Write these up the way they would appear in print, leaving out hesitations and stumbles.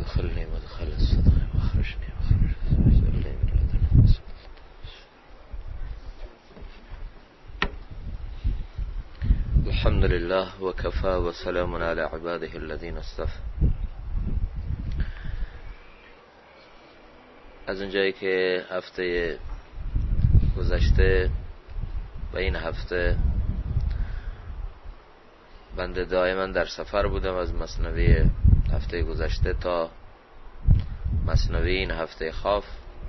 ادخلني مدخل الصدق واخرجني مخرج الصدق. الحمد لله وكفى وسلام على عباده الذين اصطفى. از اونجایی که هفته گذشته و این هفته بنده دائما در سفر بودم، از مثنوی هفته گذشته تا مثنوی این هفته خاف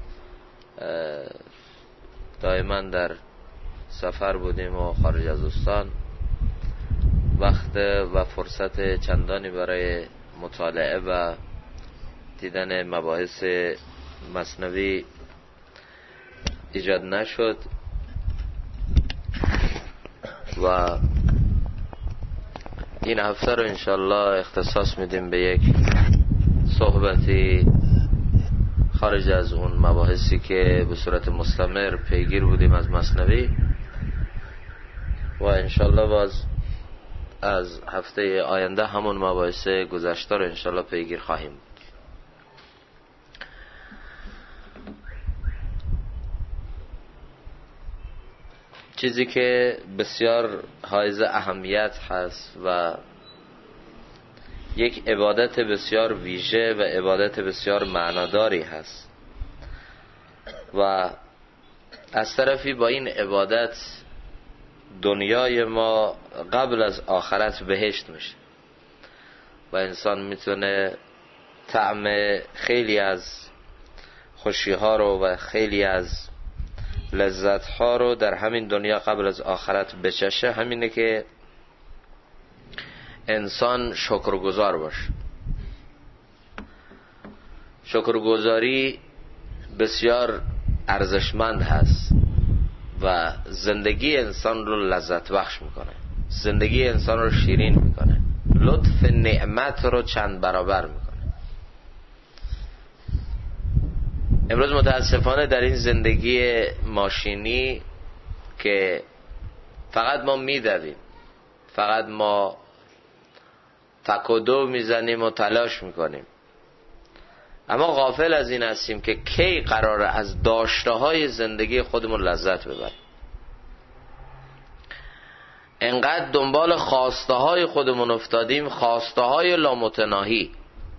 دائما در سفر بودیم و خارج از استان وقت و فرصت چندانی برای مطالعه و دیدن مباحث مثنوی ایجاد نشد و این هفته رو انشالله اختصاص میدیم به یک صحبتی خارج از اون مباحثی که به صورت مستمر پیگیر بودیم از مثنوی و انشالله باز از هفته آینده همون مباحث گذشته رو انشالله پیگیر خواهیم بود. چیزی که بسیار حائز اهمیت هست و یک عبادت بسیار ویژه و عبادت بسیار معناداری هست و از طرفی با این عبادت دنیای ما قبل از آخرت بهشت میشه و انسان میتونه طعم خیلی از خوشی ها رو و خیلی از لذت ها رو در همین دنیا قبل از آخرت بچشه. همینه که انسان شکرگزار باشه. شکرگزاری بسیار ارزشمند هست و زندگی انسان رو لذت بخش میکنه، زندگی انسان رو شیرین میکنه، لطف نعمت رو چند برابر میکنه. امروز متاسفانه در این زندگی ماشینی که فقط ما میدویم، فقط ما تک و دو میزنیم و تلاش میکنیم، اما غافل از این هستیم که کی قراره از داشته های زندگی خودمون لذت ببریم. انقدر دنبال خواسته های خودمون افتادیم، خواسته های لامتناهی،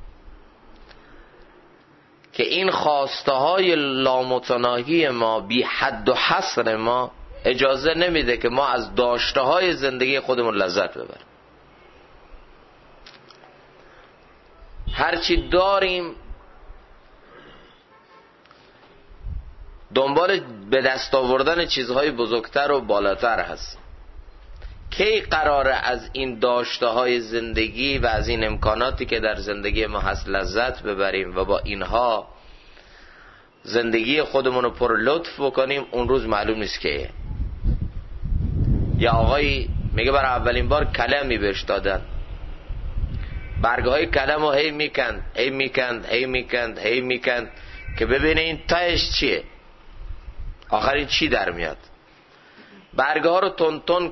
که این خواسته های لامتناهی ما بی حد و حصر ما اجازه نمیده که ما از داشته های زندگی خودمون لذت ببریم. هرچی داریم دنبال به دست آوردن چیزهای بزرگتر و بالاتر هست. کی قراره از این داشته های زندگی و از این امکاناتی که در زندگی ما هست لذت ببریم و با اینها زندگی خودمون رو پر لطف بکنیم؟ اون روز معلوم نیست که. یا آقایی میگه برای اولین بار کلمی بهش دادن، برگه های کلم رو هی میکند که ببینه این تایش چیه، آخرین چی در میاد. برگه ها رو تون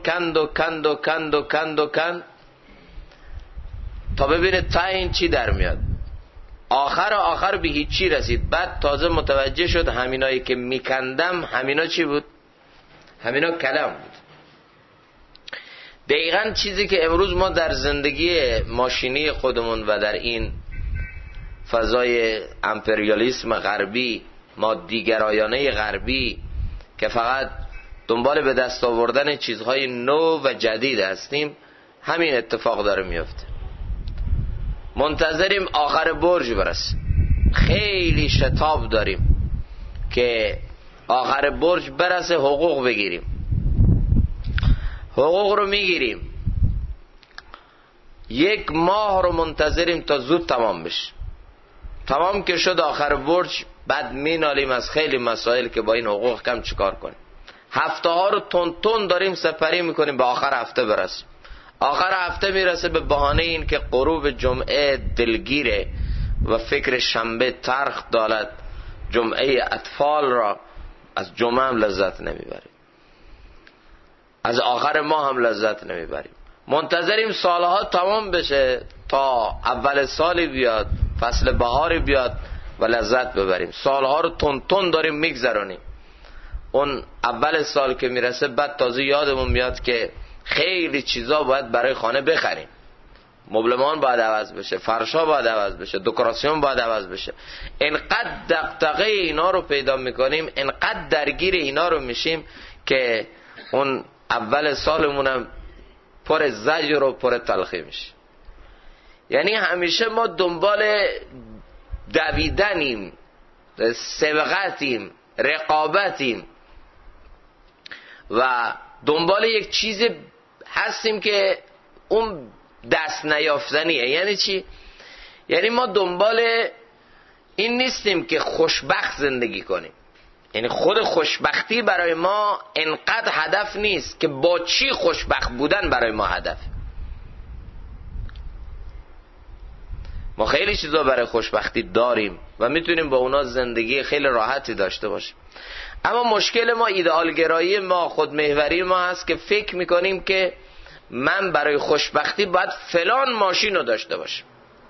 کند تا ببینه تای این چی در میاد. آخر به هیچی رسید. بعد تازه متوجه شد همینایی که میکندم همینا چی بود؟ همینا کلم بود. دقیقاً چیزی که امروز ما در زندگی ماشینی خودمون و در این فضای امپریالیسم غربی، مادیگرایانه غربی که فقط دنبال به دست آوردن چیزهای نو و جدید هستیم، همین اتفاق داره میفته. منتظریم آخر برج برسه. خیلی شتاب داریم که آخر برج برسه حقوق بگیریم. حقوق رو میگیریم، 1 ماه رو منتظریم تا زود تمام بشه. تمام که شد آخر برج، بعد مینالیم از خیلی مسائل که با این حقوق کم چیکار کنیم. هفته ها رو تون داریم سپری میکنیم به آخر هفته برسیم. آخر هفته میرسه به بهانه این که غروب جمعه دلگیره و فکر شنبه ترخ دارد، جمعه اطفال را از جمعه هم لذت نمیبریم، از آخر ما هم لذت نمیبریم. منتظریم سالها تمام بشه تا اول سالی بیاد فصل بهار بیاد و لذت ببریم. سالها رو تون داریم میگذرانیم. اون اول سال که میرسه بعد تازه یادمون میاد که خیلی چیزا باید برای خانه بخریم. مبلمان باید عوض بشه، فرشا باید عوض بشه، دکوراسیون باید عوض بشه. انقدر دغدغه اینا رو پیدا میکنیم، انقدر درگیر اینا رو میشیم که اون اول سالمونم پر زجر و پر تلخی میشه. یعنی همیشه ما دنبال دویدنیم، سبقتیم، رقابتیم و دنبال یک چیز هستیم که اون دست نیافتنیه. یعنی چی؟ یعنی ما دنبال این نیستیم که خوشبخت زندگی کنیم. یعنی خود خوشبختی برای ما انقدر هدف نیست که با چی خوشبخت بودن برای ما هدف. ما خیلی چیزا برای خوشبختی داریم و میتونیم با اونا زندگی خیلی راحتی داشته باشیم. اما مشکل ما، ایدئالگرایی ما، خودمحوری ما هست که فکر میکنیم که من برای خوشبختی باید فلان ماشین رو داشته باشم.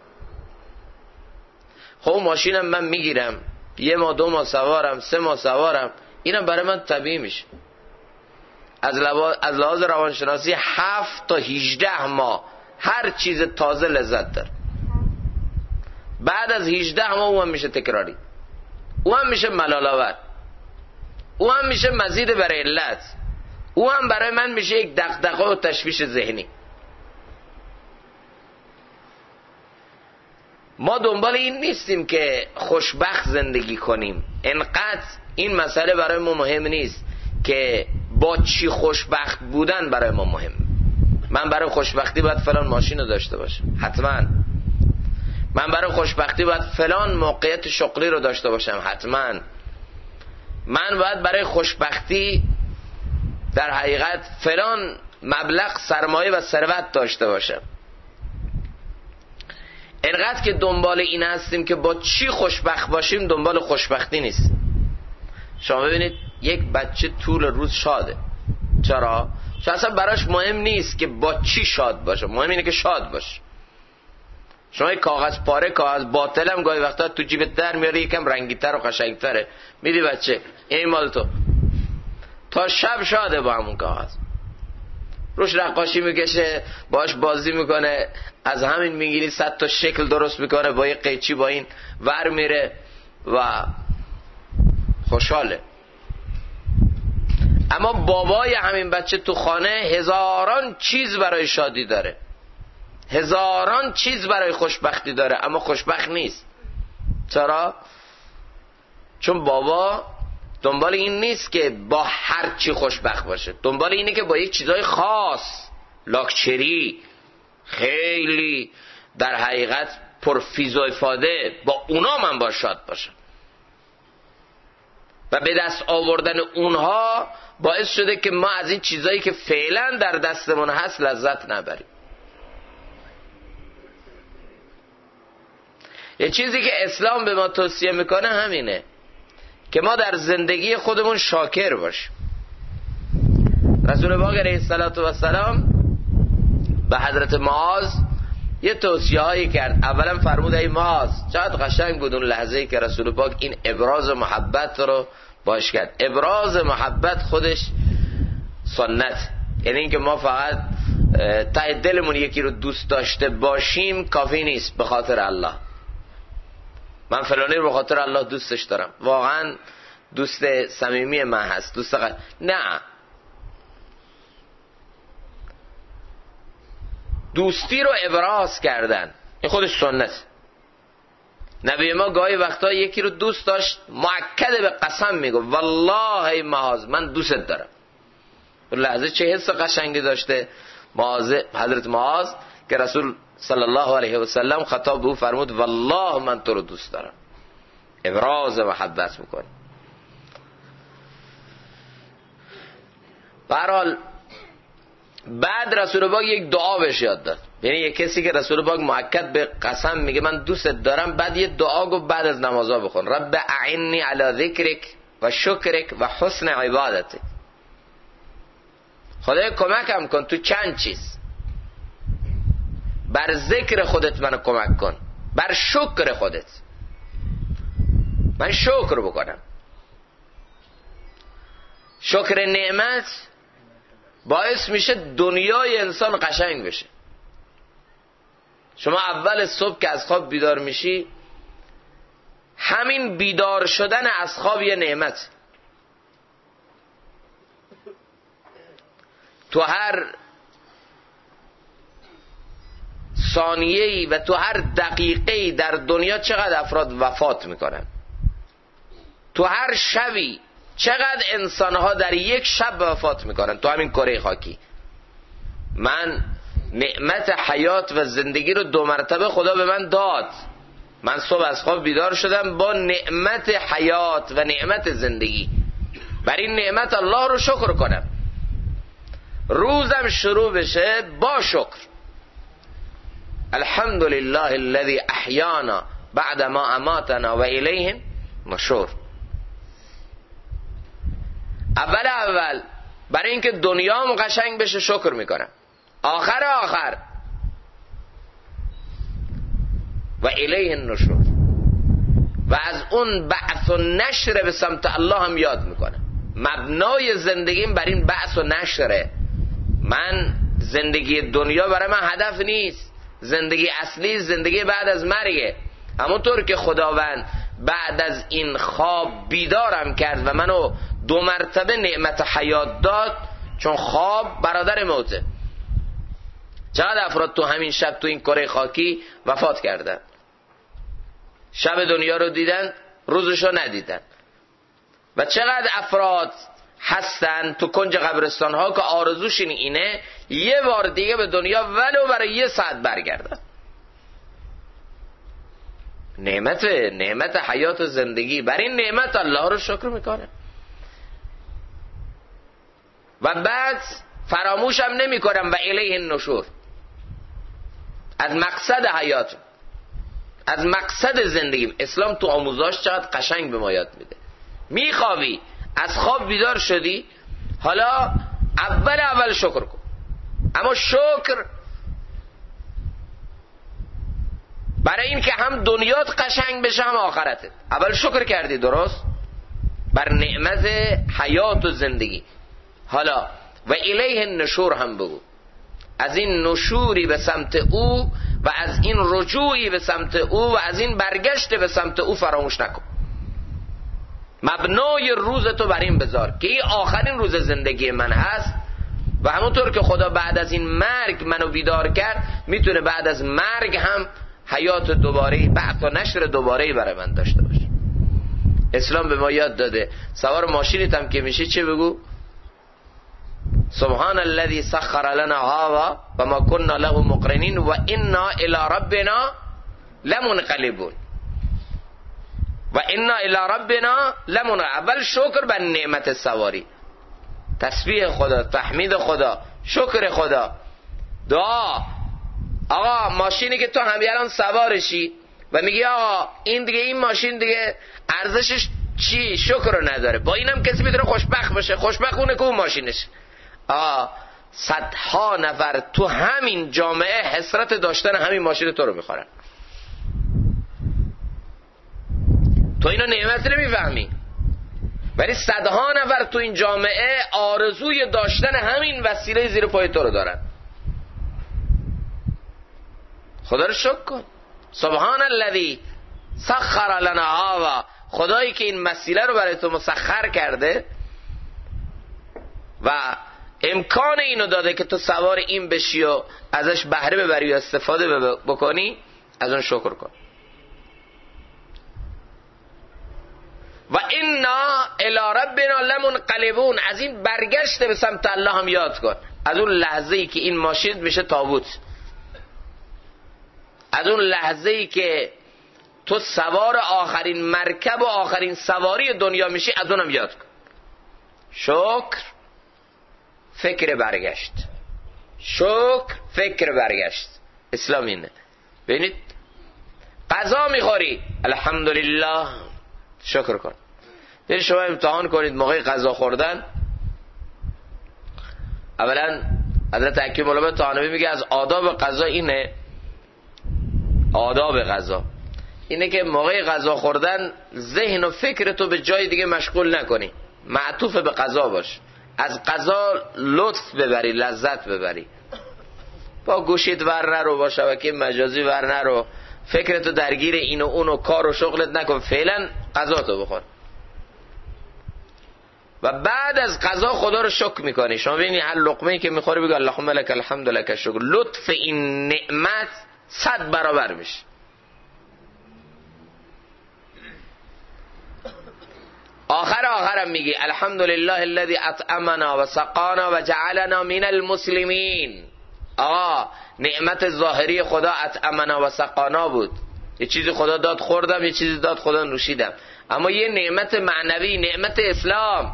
خب ماشینم من میگیرم، 1 ماه 2 ماه سوارم، 3 ماه سوارم، اینم برای من طبیعی میشه. از لحاظ روانشناسی 7 تا 18 ماه هر چیز تازه لذت داره. بعد از 18 ماه اون هم میشه تکراری، اون هم میشه ملال‌آور، اون هم میشه مزید برای علت، اون هم برای من میشه یک دغدغه و تشویش ذهنی. ما دنبال این نیستیم که خوشبخت زندگی کنیم. انقدر این مسئله برای ما مهم نیست که با چی خوشبخت بودن برای ما مهم. من برای خوشبختی باید فلان ماشین رو داشته باشم، حتما. من برای خوشبختی باید فلان موقعیت شغلی رو داشته باشم، حتما. من باید برای خوشبختی در حقیقت فلان مبلغ سرمایه و ثروت داشته باشم. انقدر که دنبال این هستیم که با چی خوشبخت باشیم، دنبال خوشبختی نیست. شما ببینید یک بچه طول روز شاده. چرا؟ چون اصلا براش مهم نیست که با چی شاد باشه، مهم اینه که شاد باشه. شما یک کاغذ پاره، کاغذ باطل هم گاهی وقتا تو جیبت در میاری، یکم رنگی‌تر و قشنگ‌تره، میدی بچه این مال تو، تا شب شاده با همون کاغذ. روش نقاشی میکشه، باش بازی میکنه، از همین میگیری 100 تا شکل درست میکنه، با یه قیچی با این ور میره و خوشحاله. اما بابای همین بچه تو خانه هزاران چیز برای شادی داره، هزاران چیز برای خوشبختی داره، اما خوشبخت نیست. چرا؟ چون بابا دنبال این نیست که با هر چی خوشبخت باشه، دنبال اینه که با یک چیزای خاص، لاکچری، خیلی در حقیقت پرفیز و افاده، با اونا من با شاد باشم. و به دست آوردن اونها باعث شده که ما از این چیزایی که فعلا در دستمون هست لذت نبریم. یه چیزی که اسلام به ما توصیه میکنه همینه که ما در زندگی خودمون شاکر باشیم. رسول پاک علیه السلام به حضرت معاذ یه توصیه هایی کرد. اولا فرمود ای معاذ، چقدر قشنگ بود اون لحظه‌ای که رسول پاک این ابراز محبت رو باش کرد. ابراز محبت خودش سنت، یعنی اینکه ما فقط ته دلمون یکی رو دوست داشته باشیم کافی نیست. به خاطر الله، من فلانی رو به خاطر الله دوستش دارم، واقعا دوست صمیمی من هست، دوست نه، دوستی رو ابراز کردن این خودش سنت. نبی ما گاهی وقتا یکی رو دوست داشت، مؤکد به قسم میگه والله ای معاذ من دوستت دارم. اون لحظه چه حس قشنگی داشته حضرت معاذ که رسول صلی الله علیه و سلم خطاب به او فرمود والله من تو رو دوست دارم. ابراز محبت میکنه. به هر حال بعد رسول پاک یک دعا بهش یاد داد. یعنی یک کسی که رسول پاک مؤکد به قسم میگه من دوستت دارم، بعد یه دعا گفت بعد از نمازها بخون، رب اعنی علی ذکرک و شکرک و حسن عبادتک. خدای کمکم کن تو چند چیز. بر ذکر خودت منو کمک کن، بر شکر خودت. من شکر بکنم. شکر نعمت باعث میشه دنیای انسان قشنگ بشه. شما اول صبح که از خواب بیدار میشی، همین بیدار شدن از خواب یه نعمت. تو هر ثانیه‌ای و تو هر دقیقه‌ای در دنیا چقدر افراد وفات میکنن. تو هر شبی چقدر انسانها در یک شب وفات میکنن تو همین کره خاکی. من نعمت حیات و زندگی رو 2 مرتبه خدا به من داد. من صبح از خواب بیدار شدم با نعمت حیات و نعمت زندگی. بر این نعمت الله رو شکر کنم. روزم شروع بشه با شکر. الحمدلله الذی احیانا بعد ما اماتنا و الیه النشور. اول برای اینکه دنیام قشنگ بشه شکر میکنم. آخر و الیه النشور، و از اون بعث و نشر به سمت الله هم یاد میکنم. مبنای زندگیم بر این بعث و نشره. من زندگی دنیا برای من هدف نیست. زندگی اصلی زندگی بعد از مرگه. همونطور که خداوند بعد از این خواب بیدارم کرد و منو 2 مرتبه نعمت حیات داد، چون خواب برادر موته. چقدر افراد تو همین شب تو این کره خاکی وفات کردن. شب دنیا رو دیدن، روزشو ندیدن. و چقدر افراد هستن تو کنج قبرستان ها که آرزوش اینه یه بار دیگه به دنیا ولو برای 1 ساعت برگردن. نعمت حیات و زندگی. بر این نعمت الله رو شکر میکنه و بعد فراموشم نمی کنم و الیه النشور. از مقصد حیات، از مقصد زندگیم. اسلام تو آموزاش چقدر قشنگ به ما یاد میده. میخوابی، از خواب بیدار شدی، حالا اول شکر کن. اما شکر برای این که هم دنیات قشنگ بشه هم آخرتت. اول شکر کردی، درست، بر نعمت حیات و زندگی. حالا و الیه النشور هم بگو. از این نشوری به سمت او و از این رجوعی به سمت او و از این برگشت به سمت او فراموش نکن. مبنای روز تو بر این بذار که این آخرین روز زندگی من هست و همونطور که خدا بعد از این مرگ منو بیدار کرد، میتونه بعد از مرگ هم حیات دوباره، بعد و نشر دوباره برای من داشته باشه. اسلام به ما یاد داده سوار ماشینت هم که میشی چه بگو؟ سبحان الذي سخر لنا هذا و ما كنا له مقرنين و انا الى ربنا لمنقلبون. و انا الى ربنا لمنقلبون. اول شکر بر نعمت سواری، تسبیح خدا، تحمید خدا، شکر خدا، دعا. آقا ماشینی که تو همین الان سوارشی و میگی آقا این ماشین دیگه ارزشش چی؟ شکر رو نداره. با اینم کسی میتونه خوشبخت باشه. خوشبخت اونه که اون ماشینش. صدها نفر تو همین جامعه حسرت داشتن همین ماشین تو رو میخورن. تو اینو نعمت نمیفهمی، ولی صدها نفر تو این جامعه آرزوی داشتن همین وسیله زیر پای تو رو دارن. خدا رو شکر کن. سبحان الذی سخر لنا هذا. خدایی که این وسیله رو برای تو مسخر کرده و امکان اینو داده که تو سوار این بشی و ازش بهره ببری و استفاده بکنی، از اون شکر کن. و انا الی ربنا لمنقلبون. از این برگشت به سمت الله هم یاد کن. از اون لحظه‌ای که این ماشین میشه تابوت، از اون لحظه‌ای که تو سوار آخرین مرکب و آخرین سواری دنیا میشی، از اونم یاد کن. شکر، فکر برگشت. شکر، فکر برگشت. اسلام اینه. ببینید غذا میخوری، الحمدلله، شکر کن. یعنی شما امتحان کنید موقع غذا خوردن. اولا حضرت حکیم علامه طحاوی میگه از آداب غذا اینه آداب غذا اینه که موقع غذا خوردن ذهن و فکر تو به جای دیگه مشغول نکنی، معطوف به غذا باش، از غذا لطف ببری، لذت ببری. با گوشیت ور نرو، با شبکه مجازی ور نرو، فکرتو درگیر این و اون و کار و شغلت نکن، فعلا غذاتو بخور و بعد از غذا خدا رو شکر میکنی. شما ببینید هر لقمه‌ای که میخوری بگو اللهم لک الحمد لک الشکر، لطف این نعمت 100 برابر میشه. آخرم میگی الحمدلله الذی اطعمنا و سقانا و جعلنا من المسلمین. آقا نعمت ظاهری خدا اطعمنا و سقانا بود، یه چیزی خدا داد خوردم، یه چیزی داد خدا نوشیدم. اما یه نعمت معنوی، نعمت اسلام،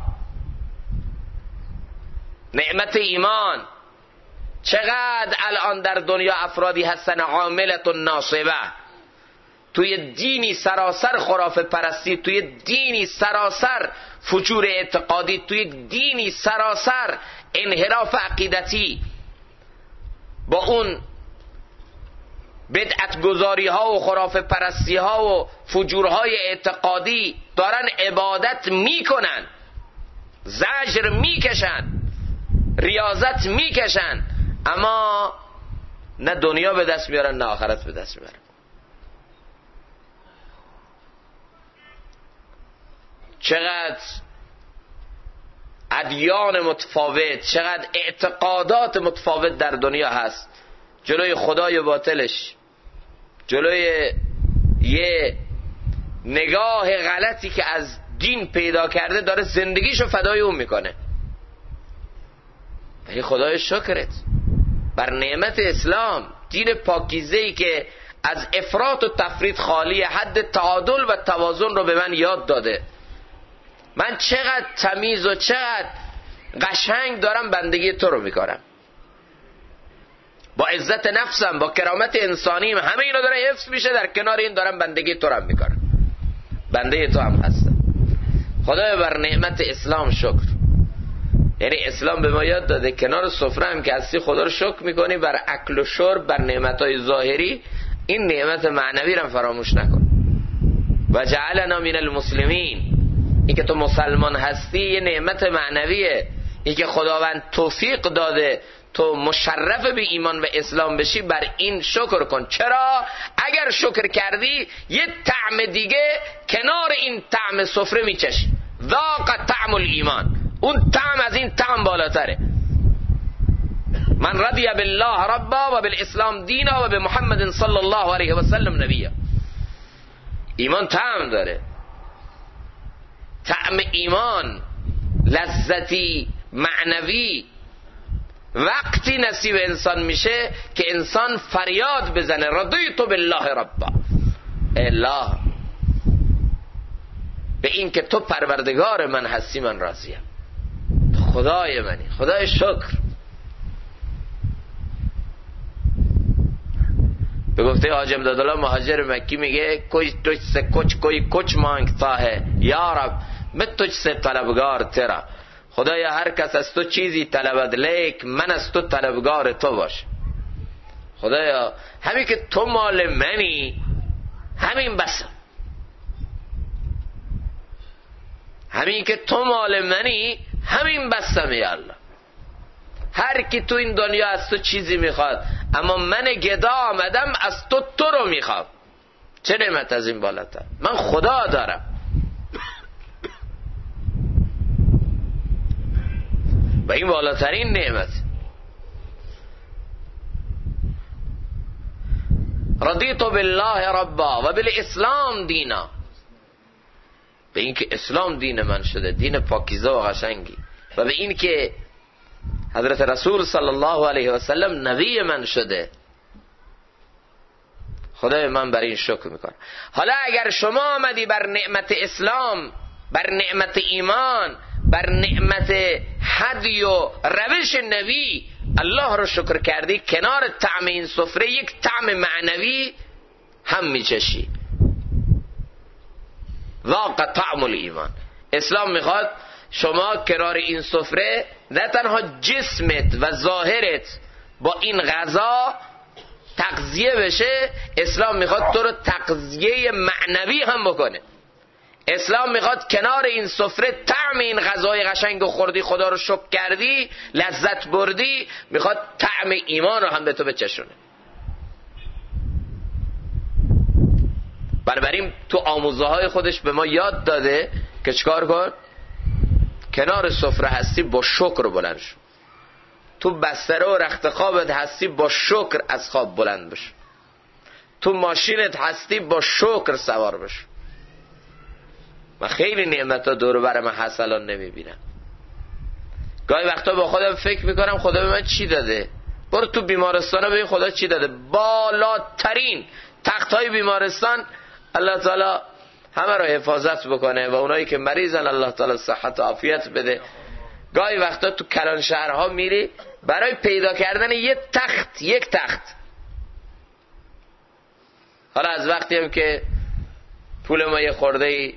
نعمت ایمان. چقدر الان در دنیا افرادی هستن عاملت ناصبه، توی دینی سراسر خرافه پرستی، توی دینی سراسر فجور اعتقادی، توی دینی سراسر انحراف عقیدتی، با اون بدعت گذاری ها و خرافه پرستی ها و فجورهای اعتقادی دارن عبادت میکنن، زجر میکشن، ریاضت میکشن، اما نه دنیا به دست میارن نه آخرت به دست میارن. چقدر ادیان متفاوت، چقدر اعتقادات متفاوت در دنیا هست، جلوی خدای باطلش، جلوی یه نگاه غلطی که از دین پیدا کرده داره زندگیشو فدای اون میکنه. ای خدای شکرت بر نعمت اسلام، دین پاکیزه‌ای که از افراط و تفرید خالی، حد تعادل و توازن رو به من یاد داده. من چقدر تمیز و چقدر قشنگ دارم بندگی تو رو میکنم، با عزت نفسم، با کرامت انسانیم، همه اینا داره حفظ میشه، در کنار این دارم بندگی تو رو میکنم، بنده تو هم هستم. خدای بر نعمت اسلام شکر. یعنی اسلام به ما یاد داده کنار سفره هم که هستی خدا رو شکر میکنی، بر اکل و شرب، بر نعمتهای ظاهری، این نعمت معنوی رو فراموش نکن. و جعلنا من المسلمین، این که تو مسلمان هستی یه نعمت معنویه. این که خداوند توفیق داده تو مشرف به ایمان و اسلام بشی، بر این شکر کن. چرا؟ اگر شکر کردی یه طعم دیگه کنار این طعم سفره میچشی، ذاق طعم الایمان، اون طعم از این طعم بالاتره. من رضی بالله ربا و بالاسلام دینا و به محمد صلی الله علیه و سلم نبیا. ایمان طعم داره، طعم ایمان، لذتی معنوی وقتی نصیب انسان میشه که انسان فریاد بزنه رضیت بالله ربا، الله به این که تو پروردگار من هستی من راضیم، خدای منی، خدای شکر. به گفته حاج امدادالله مهاجر مکی میگه کوئی تجھ سے کوئی کچھ مانگتا ہے یا رب میں تجھ سے طلبگار تیرا. خدایا هر کس از تو چیزی طلبد لیک من از تو طلبگار تو باش. خدایا همین که تو مال منی همین بسم، همین که تو مال منی همین بسم یا الله. هر کی تو این دنیا از تو چیزی میخواد، اما من گدا آمدم از تو رو میخوام. چه نعمت از این بالاتر؟ من خدا دارم. و این بالاترین نعمت. رضیت بالله ربا و بالاسلام دینا، به این که اسلام دین من شده، دین پاکیزه و قشنگی، و به این که حضرت رسول صلی الله علیه و سلم نبی من شده. خدای من بر این شکر میکنم. حالا اگر شما آمدی بر نعمت اسلام، بر نعمت ایمان، بر نعمت هدی و روش نبی الله رو شکر کردی، کنار طعم این سفره یک طعم معنوی هم میچشی، ذاق طعم الایمان. اسلام میخواد شما کنار این سفره نه تنها جسمت و ظاهرت با این غذا تغذیه بشه، اسلام میخواد تو رو تغذیه معنوی هم بکنه. اسلام میخواد کنار این سفره طعم این غذای قشنگ و خوردی، خدا رو شکر کردی، لذت بردی، میخواد طعم ایمان رو هم به تو بچشونه. بنابراین تو آموزه های خودش به ما یاد داده که چکار کن؟ کنار سفره هستی با شکر بلند شو. تو بستره و رخت خوابت هستی با شکر از خواب بلند بشو. تو ماشینت هستی با شکر سوار بشو. من خیلی نعمت‌ها دور بر من هست الان نمیبینم. گاهی وقتا با خودم فکر میکنم خدا به من چی داده. برو تو بیمارستان ببین خدا چی داده. بالاترین تخت‌های بیمارستان الله تعالی همه رو حفاظت بکنه و اونایی که مریضن الله تعالی صحت و عافیت بده. گاهی وقتا تو کلان شهرها میری برای پیدا کردن یک تخت، حالا از وقتی هم که پول ما یه خورده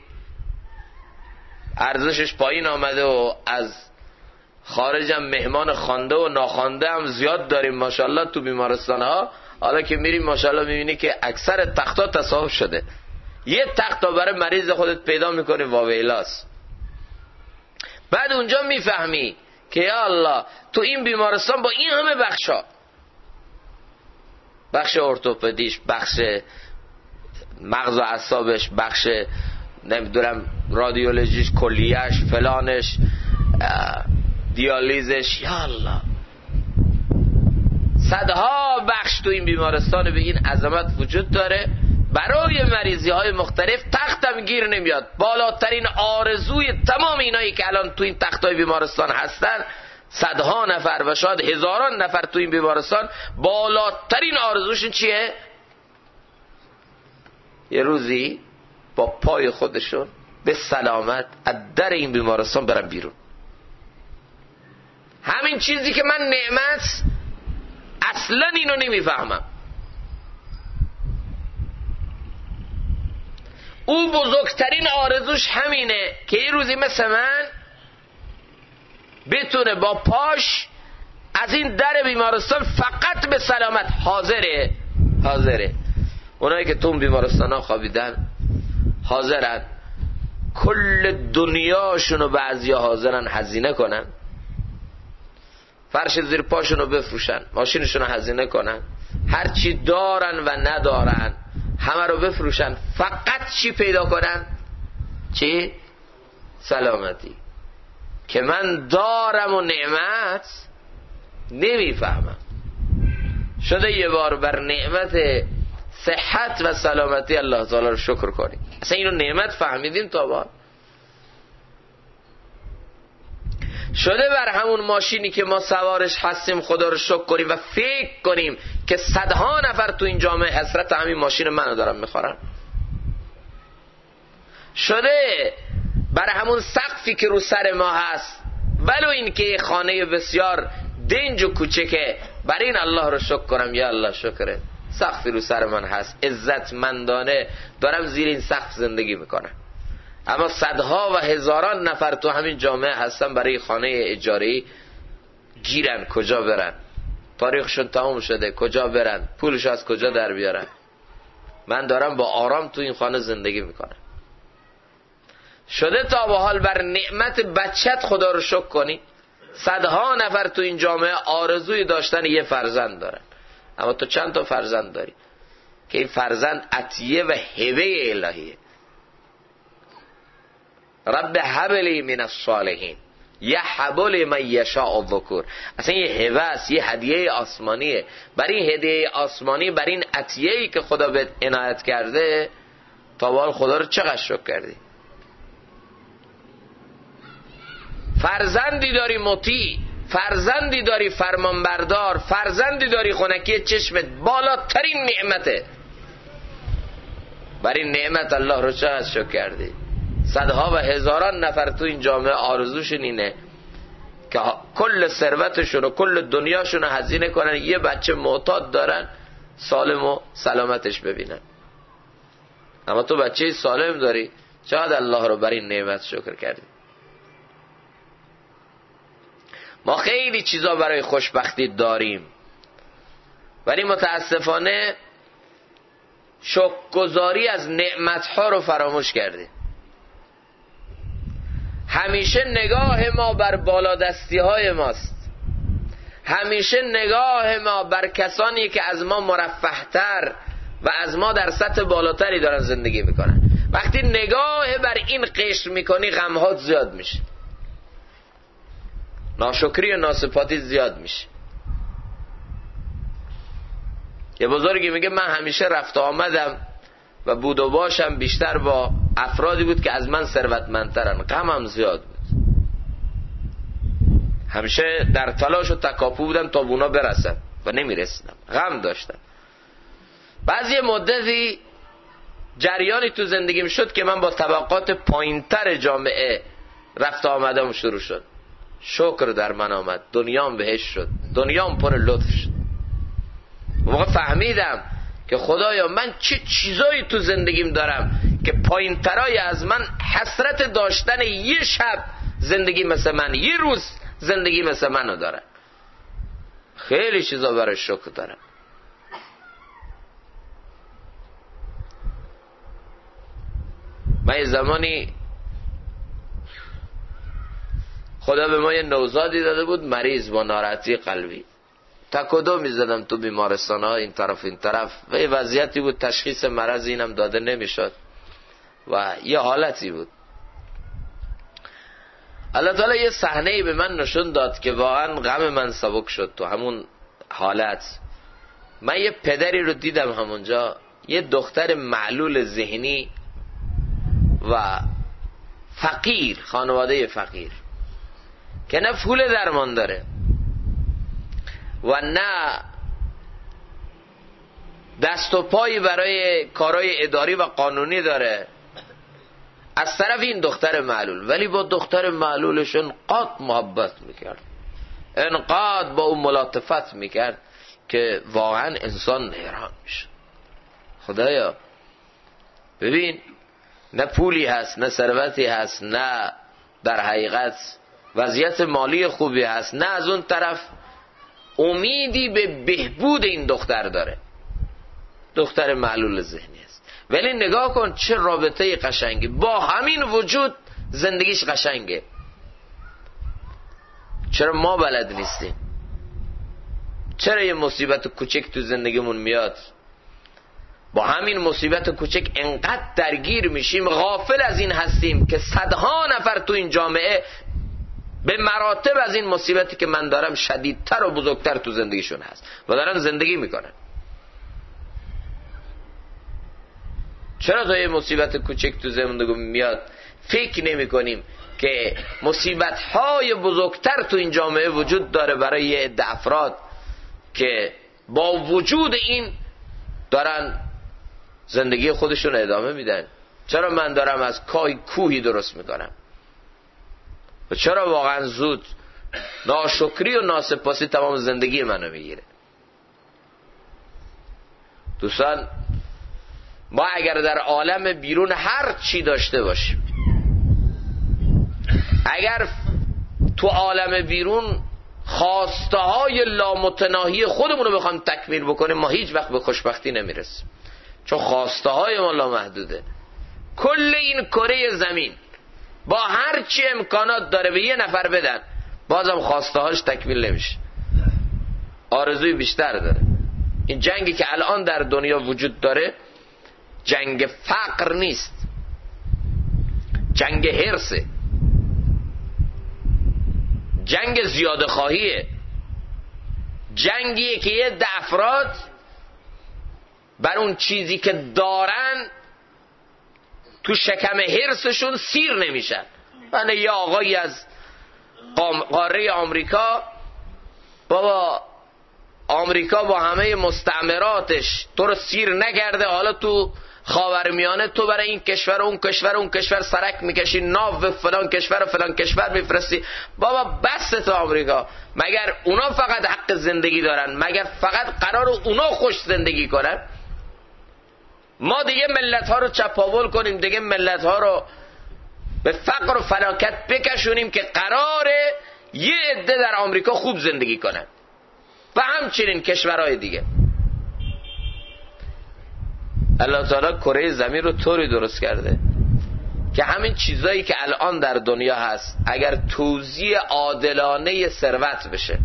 ارزشش پایین آمده و از خارج هم مهمان خوانده و ناخوانده هم زیاد داریم ماشاءالله تو بیمارستان ها، حالا که میریم ماشاءالله میبینی که اکثر تخت‌ها تصاحب شده. یه تخت برای مریض خودت پیدا میکنی واویلاس. بعد اونجا میفهمی که یا الله تو این بیمارستان با این همه بخش ارتوپدیش، بخش مغز و اعصابش، بخش نمیدونم رادیولوژیش، کلیهش، فلانش، دیالیزش، یا الله صدها بخش تو این بیمارستان به این عظمت وجود داره. برای مریضی های مختلف تختم گیر نمیاد. بالاترین آرزوی تمام اینایی که الان تو این تختای بیمارستان هستن، صدها نفر و شاید هزاران نفر تو این بیمارستان، بالاترین آرزوشون چیه؟ یه روزی با پای خودشون به سلامت از در این بیمارستان برن بیرون. همین چیزی که من نعمت اصلا اینو نمیفهمم. او بزرگترین آرزوش همینه که یه روزی مثل من بتونه با پاش از این در بیمارستان فقط به سلامت حاضره. اونایی که تو بیمارستان ها خوابیدن حاضرن کل دنیاشونو بعضیا حاضرن هزینه کنن، فرش زیر پاشونو بفروشن، ماشینشونو هزینه کنن، هر چی دارن و ندارن همه رو بفروشن، فقط چی پیدا کنن؟ چی؟ سلامتی. که من دارم و نعمت نمیفهمم. شده یه بار بر نعمت صحت و سلامتی الله تعالی رو شکر کنیم. اصلا اینو نعمت فهمیدیم تا بعد. شده بر همون ماشینی که ما سوارش هستیم خدا رو شکر کنیم و فکر کنیم که صدها نفر تو این جامعه حسرت همین ماشین منو دارن میخورن. شده بر همون سقفی که رو سر ما هست، ولو این که خانه بسیار دنج و کوچکه، بر این الله رو شکر کنم یا الله شکره سقفی رو سر من هست، عزتمندانه دارم زیر این سقف زندگی میکنم. اما صدها و هزاران نفر تو همین جامعه هستن برای خانه اجاری گیرن، کجا برن؟ تاریخشون تمام شده، کجا برن؟ پولش از کجا در بیارن؟ من دارم با آرام تو این خانه زندگی میکنم. شده تا به حال بر نعمت بچت خدا رو شکر کنی؟ صدها نفر تو این جامعه آرزوی داشتن یه فرزند دارن، اما تو چند تا فرزند داری که این فرزند عطیه و هبه الهیه. رب هب لی من الصالحین یهب لمن یشاء الذکور. اصلا یه هبه است، یه هدیه آسمانیه. بر این هدیه آسمانی، بر این عطیه‌ای که خدا بهت عنایت کرده، تا به حال خدا رو چقدر شکر کردی؟ فرزندی داری مطیع، فرزندی داری فرمانبردار، فرزندی داری خنکی چشمت، بالاترین نعمته. بر این نعمت الله رو چقدر شکر کردی؟ صدها و هزاران نفر تو این جامعه آرزوشون اینه که کل ثروتشون و کل دنیاشون رو هزینه کنن یه بچه معتاد دارن سالم و سلامتش ببینن. اما تو بچه سالم داری، چقدر الله رو بر این نعمت شکر کردی؟ ما خیلی چیزا برای خوشبختی داریم، ولی متاسفانه شکرگزاری از نعمتها رو فراموش کردیم. همیشه نگاه ما بر بالادستی های ماست، همیشه نگاه ما بر کسانی که از ما مرفه‌تر و از ما در سطح بالاتری دارن زندگی میکنن. وقتی نگاه بر این قشر میکنی غمهات زیاد میشه، ناشکری و ناسپاتی زیاد میشه. یه بزرگی میگه من همیشه رفت آمدم و بود و باشم بیشتر با افرادی بود که از من ثروتمندترن، غمم زیاد بود. همیشه در تلاش و تکاپو بودم تا به اونا برسم و نمیرسیدم، غم داشتم. بعضی مدتی جریانی تو زندگیم شد که من با طبقات پایینتر جامعه رفت آمدم شروع شد. شکر در من آمد، دنیام بهش شد، دنیام پر لطف شد. موقع فهمیدم که خدایا من چه چیزایی تو زندگیم دارم که پایینترای از من حسرت داشتن یه شب زندگی مثل من، یه روز زندگی مثل منو دارن. خیلی چیزا برای شکر دارم. من یه زمانی خدا به ما یه نوزادی داده بود مریض با ناراحتی قلبی، تک و دو میزدم تو بیمارستان ها این طرف و یه وضعیتی بود تشخیص مرض اینم داده نمیشد و یه حالتی بود. الله تعالی یه صحنه‌ای به من نشون داد که واقعا غم من سبک شد. تو همون حالت من یه پدری رو دیدم همونجا، یه دختر معلول ذهنی و فقیر، خانواده فقیر که نه پول درمان داره و نه دست و پایی برای کارهای اداری و قانونی داره از طرف این دختر معلول. ولی با دختر معلولش انقدر محبت میکرد، انقدر با اون ملاطفت میکرد که واقعا انسان حیران میشه. خدایا ببین، نه پولی هست، نه ثروتی هست، نه در حقیقت وضعیت مالی خوبی هست، نه از اون طرف امیدی به بهبود این دختر داره. دختر معلول ذهنی است، ولی نگاه کن چه رابطه قشنگی، با همین وجود زندگیش قشنگه. چرا ما بلد نیستیم؟ چرا یه مصیبت کوچک تو زندگیمون میاد با همین مصیبت کوچک انقدر درگیر میشیم، غافل از این هستیم که صدها نفر تو این جامعه به مراتب از این مصیبتی که من دارم شدیدتر و بزرگتر تو زندگیشون هست و دارن زندگی میکنن. چرا تا یه مصیبت کوچک تو زندگی میاد فکر نمی کنیم که مصیبت‌های بزرگتر تو این جامعه وجود داره برای یه عده افراد که با وجود این دارن زندگی خودشون ادامه میدن؟ چرا من دارم از کوهی درست میکنم؟ و چرا واقعا زود ناشکری و ناسپاسی تمام زندگی منو میگیره؟ دوستان، ما اگر در عالم بیرون هر چی داشته باشیم، اگر تو عالم بیرون خواسته های لامتناهی خودمون رو بخوام تکمیل بکنیم، ما هیچ وقت به خوشبختی نمیرسیم، چون خواسته های ما لامحدوده. کل این کره زمین با هر چی امکانات داره به یه نفر بدن، بازم خواسته هاش تکمیل نمیشه، آرزوی بیشتر داره. این جنگی که الان در دنیا وجود داره جنگ فقر نیست، جنگ حرصه، جنگ زیاده خواهیه، جنگیه که یه ده افراد بر اون چیزی که دارن تو شکم حرصشون سیر نمیشن. من یه آقایی از قاره آمریکا، بابا آمریکا با همه مستعمراتش تو رو سیر نکرده، حالا تو خاورمیانه تو برای این کشور و اون کشور سرک میکشی، ناو فلان کشور و فلان کشور میفرستی. بابا بس تو آمریکا، مگر اونا فقط حق زندگی دارن؟ مگر فقط قرار اونا خوش زندگی کنن؟ ما دیگه ملت ها رو چپاول کنیم، دیگه ملت ها رو به فقر و فلاکت بکشونیم که قراره یه عده در آمریکا خوب زندگی کنن و همچنین کشورهای دیگه. الله تعالی کره زمین رو طوری درست کرده که همین چیزایی که الان در دنیا هست اگر توزیع عادلانه ثروت بشه،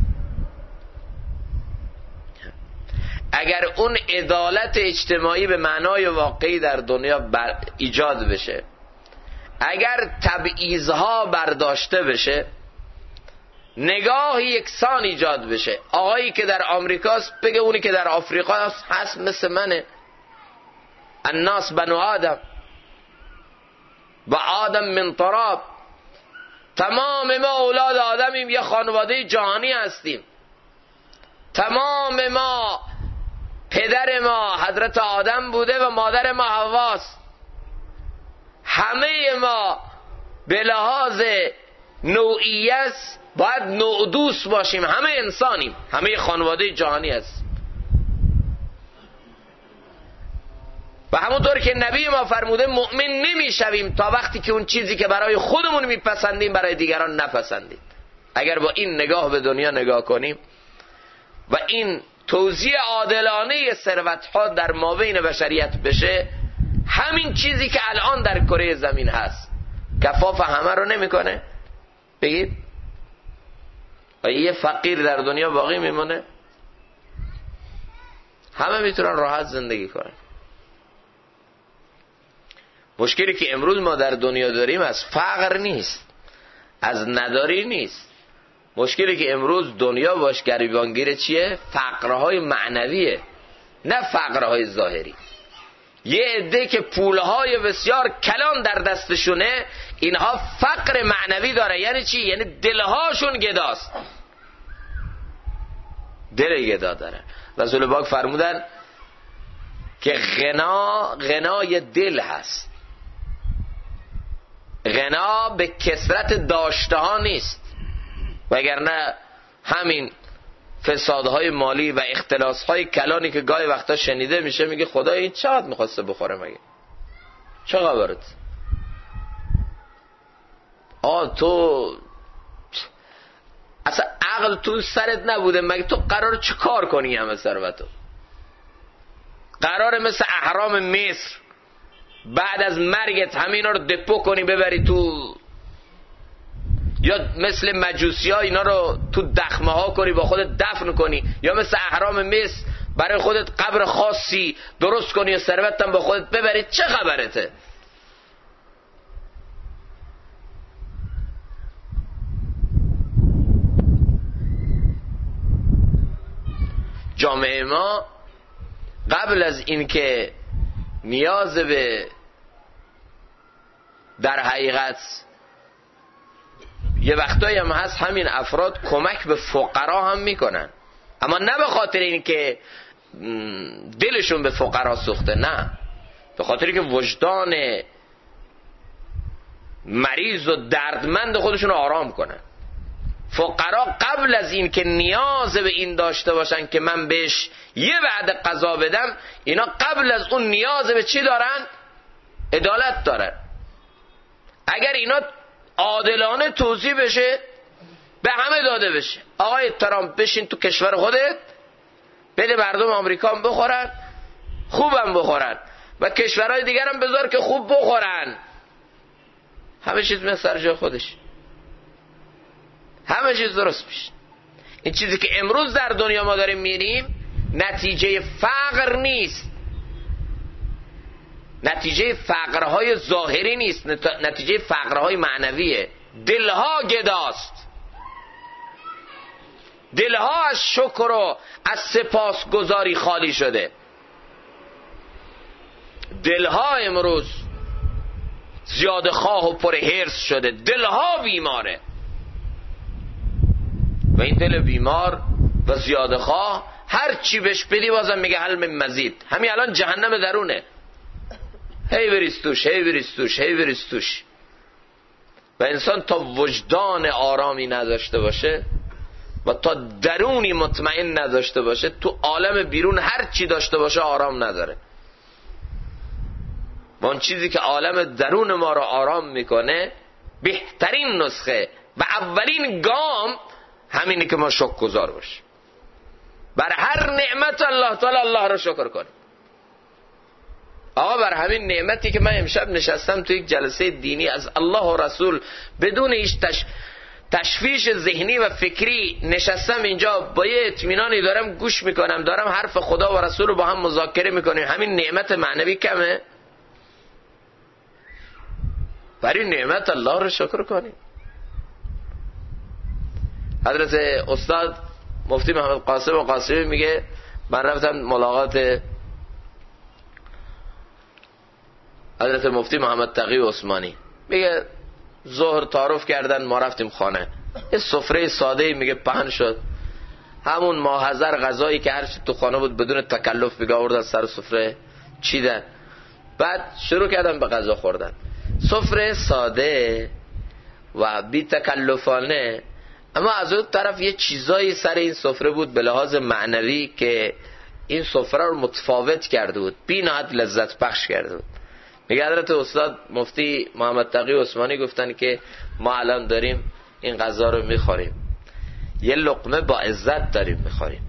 اگر اون عدالت اجتماعی به معنای واقعی در دنیا ایجاد بشه، اگر تبعیض‌ها برداشته بشه، نگاه یکسان ایجاد بشه، آقایی که در آمریکاست بگه اونی که در آفریقا هست مثل منه، الناس بنو آدم و آدم من تراب، تمام ما اولاد آدمیم، یه خانواده جهانی هستیم، تمام ما پدر ما حضرت آدم بوده و مادر ما حواست، همه ما به لحاظ نوعیت باید نوع دوست باشیم، همه انسانیم، همه خانواده جهانی هست. و همونطور که نبی ما فرموده مؤمن نمیشویم تا وقتی که اون چیزی که برای خودمون میپسندیم برای دیگران نپسندیم. اگر با این نگاه به دنیا نگاه کنیم و این توزیع عادلانه ثروت‌ها در مابین بشریت بشه، همین چیزی که الان در کره زمین هست کفاف همه رو نمیکنه؟ بگید آیا یه فقیر در دنیا باقی میمونه؟ همه میتونن راحت زندگی کنن. مشکلی که امروز ما در دنیا داریم از فقر نیست، از نداری نیست. مشکلی که امروز دنیا باش گریبانگیر چیه؟ فقرهای معنویه، نه فقرهای ظاهری. یه عده که پولهای بسیار کلان در دستشونه، اینها فقر معنوی داره. یعنی چی؟ یعنی دلهاشون گداست، دل گدا داره. رسول پاک فرمودن که غنای دل هست، غنا به کثرت داشته ها نیست. وگرنه همین فسادهای مالی و اختلاسهای کلانی که گاهی وقتا شنیده میشه، میگه خدا این چقدر میخواسته بخوره مگه؟ چه خبرت؟ تو اصلا عقل تو سرت نبوده مگه؟ تو قرار چه کار کنی همه ثروتو؟ قراره مثل اهرام مصر بعد از مرگت همینا رو دپو کنی ببری تو، یا مثل مجوسی ها اینا رو تو دخمه ها کنی با خودت دفن کنی، یا مثل اهرام مصر برای خودت قبر خاصی درست کنی و ثروتم با خودت ببری؟ چه خبرته؟ جامعه ما قبل از اینکه نیاز به در حقیقت یه وقتایی هم هست همین افراد کمک به فقرا هم میکنن، اما نه به خاطر اینکه دلشون به فقرا سوخته، نه، به خاطر که وجدان مریض و دردمند خودشون رو آرام کنن. فقرا قبل از این که نیاز به این داشته باشن که من بهش یه وعده غذا بدم، اینا قبل از اون نیاز به چی دارن؟ عدالت دارن. اگر اینا عادلانه توزیع بشه، به همه داده بشه، آقای ترامپ بشین تو کشور خودت بده مردم آمریکا هم بخورن، خوبم بخورن، و کشورهای دیگر هم بذار که خوب بخورن، همه چیز مثل سر جای خودش، همه چیز درست میشه. این چیزی که امروز در دنیا ما داریم میریم نتیجه فقر نیست، نتیجه فقرهای ظاهری نیست، نتیجه فقرهای معنویه. دلها گداست، دلها از شکر و از سپاسگزاری خالی شده. دلها امروز زیاده خواه و پر حرص شده، دلها بیماره و این دل بیمار و زیاده خواه هر چی بهش بدی بازم میگه حل من مزید. همین الان جهنم درونه، هی بریستوش هی بریستوش هی بریستوش. و انسان تا وجدان آرامی نداشته باشه و تا درونی مطمئن نداشته باشه، تو عالم بیرون هر چی داشته باشه آرام نداره. و اون چیزی که عالم درون ما رو آرام میکنه، بهترین نسخه و اولین گام همینه که ما شکرگزار باشیم بر هر نعمت الله تعالی، الله رو شکر کنیم. آقا بر همین نعمتی که من امشب نشستم تو یک جلسه دینی از الله و رسول بدون هیچ تشویش ذهنی و فکری نشستم اینجا، با یه اطمینانی دارم گوش میکنم، دارم حرف خدا و رسول رو با هم مذاکره میکنیم، همین نعمت معنوی کمه؟ برای نعمت الله رو شکر کنیم. حضرت استاد مفتی محمد قاسم و قاسمی میگه من رفتم ملاقات حضرت مفتی محمد تقی عثمانی، میگه ظهر تعارف کردن، ما رفتیم خانه، یه سفره ساده میگه پهن شد، همون ماحضر غذایی که هر چی تو خانه بود بدون تکلف میگه آوردن سر سفره چیدن، بعد شروع کردن به غذا خوردن. سفره ساده و بی تکلفانه، اما از اون طرف یه چیزایی سر این سفره بود به لحاظ معنوی که این سفره رو متفاوت کرده بود، بی نهایت لذت بخش کرده بود. میگه حضرت استاد مفتی محمد تقی عثمانی گفتن که ما الان داریم این غذا رو میخوریم، یه لقمه با عزت داریم میخوریم،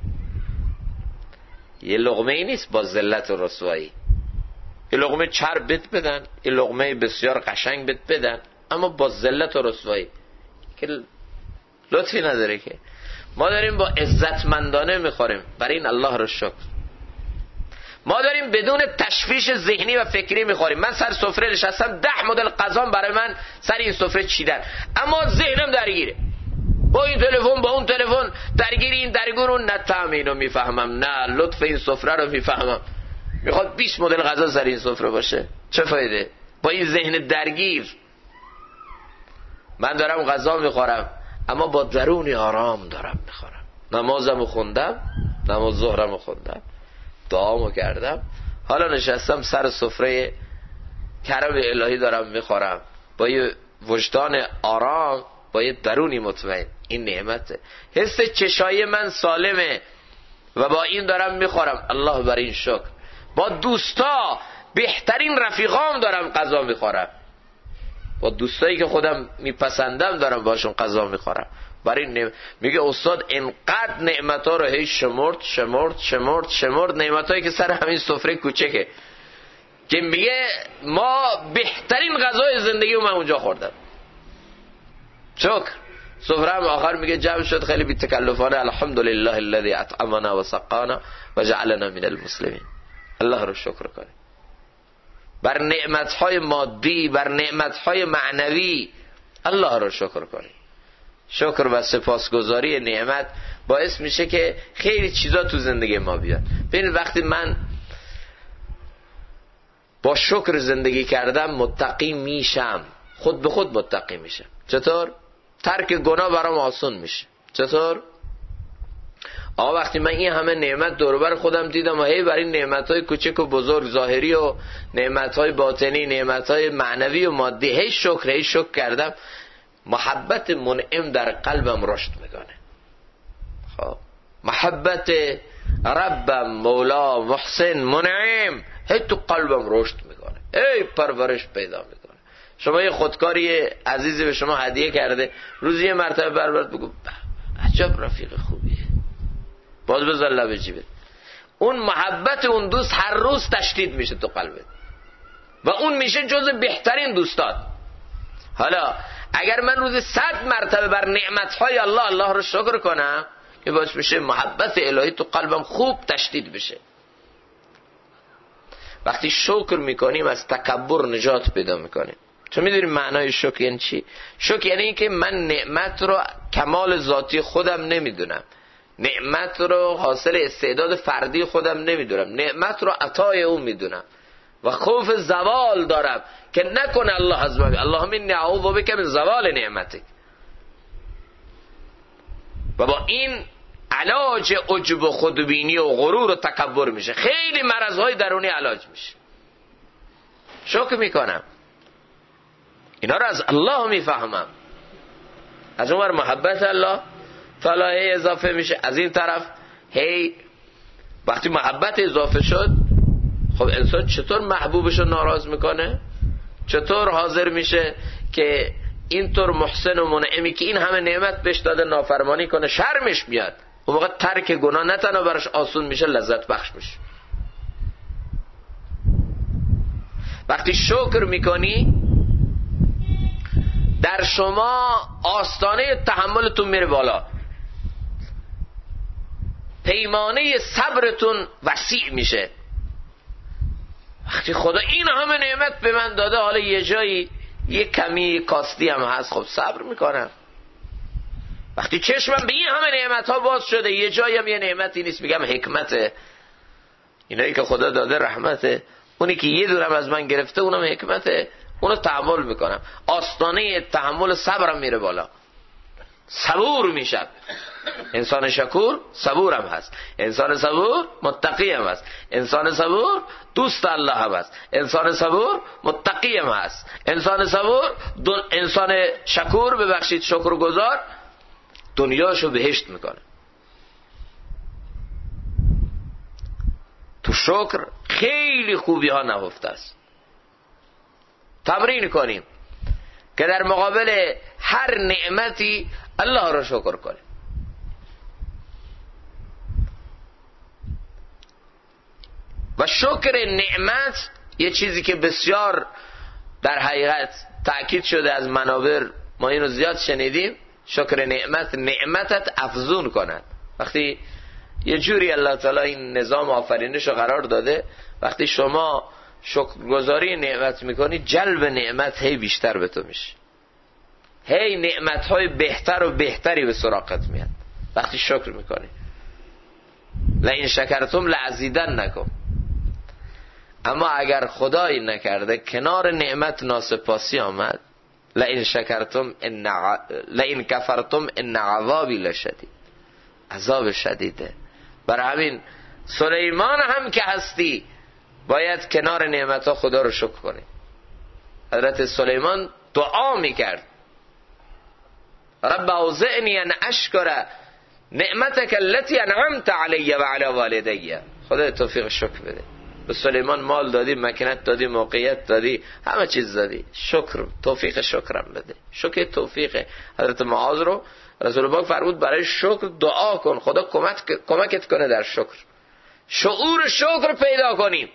یه لقمه ای نیست با ذلت و رسوایی. یه لقمه چرب بت بدن، یه لقمه بسیار قشنگ بت بدن، اما با ذلت و رسوایی که لطفی نداره. که ما داریم با عزتمندانه میخوریم، برای این الله رو شکر. ما داریم بدون تشویش ذهنی و فکری میخوریم. من سر سفره نشستم 10 مدل غذا برای من سر این سفره چیدن، اما ذهنم درگیره با این تلفن با اون تلفن، درگیر این درگیر اون، نه طعم اینو میفهمم، نه لطف این سفره رو میفهمم. میخواد 20 مدل غذا سر این سفره باشه، چه فایده با این ذهن درگیر؟ من دارم غذا میخورم اما با درونی آرام دارم میخورم. نمازمو خوندم، نماز ظهرمو خوندم، دعامو کردم، حالا نشستم سر سفره کرم الهی دارم میخورم با یه وجدان آرام، با یه درونی مطمئن. این نعمته. حس چشای من سالمه و با این دارم میخورم، الله بر این شکر. با دوستا بهترین رفیقام دارم غذا میخورم، با دوستایی که خودم میپسندم دارم باشون غذا میخورم. برای میگه استاد انقدر نعمت‌ها رو هی شمرد نعمت‌هایی که سر همین سفره کوچکه، که میگه ما بهترین غذای زندگی من اونجا خوردم. شکر. سفره هم آخر میگه جمع شد خیلی بی تکلفانه، الحمدلله الذی اطعمنا و سقانا و جعلنا من المسلمین. الله رو شکر کنه بر نعمت‌های مادی، بر نعمت‌های معنوی. الله رو شکر کنه. شکر و سپاسگزاری نعمت باعث میشه که خیلی چیزا تو زندگی ما بیاد. ببین وقتی من با شکر زندگی کردم متقی میشم، خود به خود متقی میشم. چطور؟ ترک گناه برام آسان میشه. چطور؟ آقا وقتی من این همه نعمت دور بر خودم دیدم و هی برای نعمت‌های کوچک و بزرگ، ظاهری و نعمت‌های باطنی، نعمت‌های معنوی و مادی هی شکر کردم، محبت منعم در قلبم رشد میکنه. خب محبت ربم مولا محسن منعم هی تو قلبم رشد میکنه، هی پرورش پیدا میکنه. شما یه خودکاری عزیزی به شما هدیه کرده، روزی یه مرتبه برات بگو عجب رفیق خوبیه، باز بذار لب جیبت. اون محبت اون دوست هر روز تشدید میشه تو قلبت و اون میشه جز بهترین دوستات. حالا اگر من روزی 100 مرتبه بر نعمتهای الله رو شکر کنم، که باعث میشه محبت الهی تو قلبم خوب تشدید بشه. وقتی شکر میکنیم از تکبر نجات پیدا میکنیم. چون میدونیم معنای شکر یعنی چی؟ شکر یعنی این که من نعمت رو کمال ذاتی خودم نمیدونم، نعمت رو حاصل استعداد فردی خودم نمیدونم، نعمت رو عطای اون میدونم و خوف زوال دارم که نکنه الله عز و جل اللهم انی اعوذ بک من زوال نعمتک. و با این علاج عجب و خودبینی و غرور و تکبر میشه، خیلی مرضهای درونی علاج میشه. شکر میکنم، اینا رو از الله میفهمم، از اون ور محبت الله فلا هی اضافه میشه، از این طرف هی وقتی محبت اضافه شد، خب انسان چطور محبوبش رو ناراض میکنه؟ چطور حاضر میشه که اینطور محسن و منعمی که این همه نعمت بهش داده نافرمانی کنه؟ شرمش میاد. اون موقع ترک گناه نه تنها براش آسون میشه، لذت بخش میشه. وقتی شکر میکنی در شما آستانه تحملتون میره بالا، پیمانه صبرتون وسیع میشه. وقتی خدا این همه نعمت به من داده، حالا یه جایی یه کمی کاستی هم هست، خب صبر میکنم. وقتی چشمم به این همه نعمت ها باز شده، یه جایی هم یه نعمتی نیست، میگم حکمته، اینایی که خدا داده رحمته، اونی که یه دورم از من گرفته اونم حکمته، اونو تحمل میکنم، آستانه تحمل صبرم میره بالا، صبور میشم. انسان شکور صبور هم هست، انسان صبور متقی هم هست، انسان صبور دوست الله هم هست، انسان صبور متقی هم هست، انسان صبور انسان شکور ببخشید شکرگزار دنیاشو بهشت میکنه. تو شکر خیلی خوبی ها نهفته است. تمرین کنیم که در مقابل هر نعمتی الله را شکر کنیم. و شکر نعمت یه چیزی که بسیار در حقیقت تأکید شده از منابر، ما اینو زیاد شنیدیم، شکر نعمت نعمتت افزون کند. وقتی یه جوری الله تعالی این نظام آفرینش رو قرار داده، وقتی شما شکرگزاری نعمت میکنی، جلب نعمت هی بیشتر به تو میشه، هی نعمتهای بهتر و بهتری به سراغت میاد وقتی شکر میکنی. لئن شکرتم لازیدنکم. اما اگر خدایی نکرده کنار نعمت ناسپاسی آمد، لئن شکرتم لئن کفرتم ان عذابی لشدید، عذاب شدیده. برای همین سلیمان هم که هستی باید کنار نعمتها خدا رو شکر کنی. حضرت سلیمان دعا میکرد رب اوزعنی ان اشکر نعمتک التي انعمت علی و علی والدی. خدا توفیق شکر بده. به سلیمان مال دادی، مکنت دادی، موقعیت دادی، همه چیز دادی، شکر توفیق شکرم بده. شکر توفیق. حضرت معاذ رو رسول الله فرمود برای شکر دعا کن، خدا کمکت کنه در شکر. شعور شکر پیدا کنیم.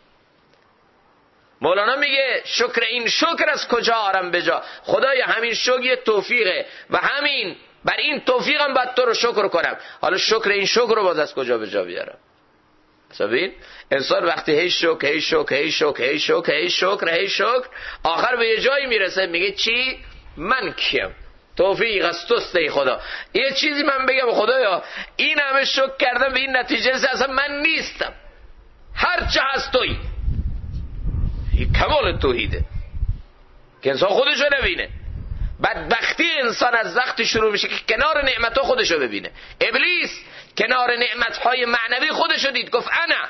مولانا میگه شکر این شکر از کجا آرم بجا. خدایا همین شکر یه توفیقه و همین بر این توفیقم باید تو رو شکر کنم. حالا شکر این شکر رو باز از کجا به جا بیارم؟ سبین انسان وقتی هی شکر هی شکر هی شکر هی شکر هی شکر هی شکر، آخر به یه جایی میرسه میگه چی؟ من کیم؟ توفیق از توست ای خدا. یه چیزی من بگم خدایا این همه شکر کردم به این نتیجه رسیدم اصلا من نیستم، هر چه هست تویی. این کمال توحیده که انسان خودشو نبینه. بدبختی انسان از وقتی شروع میشه که کنار نعمتها خودشو ببینه. ابلیس کنار نعمتهای معنوی خودشو دید، گفت انا.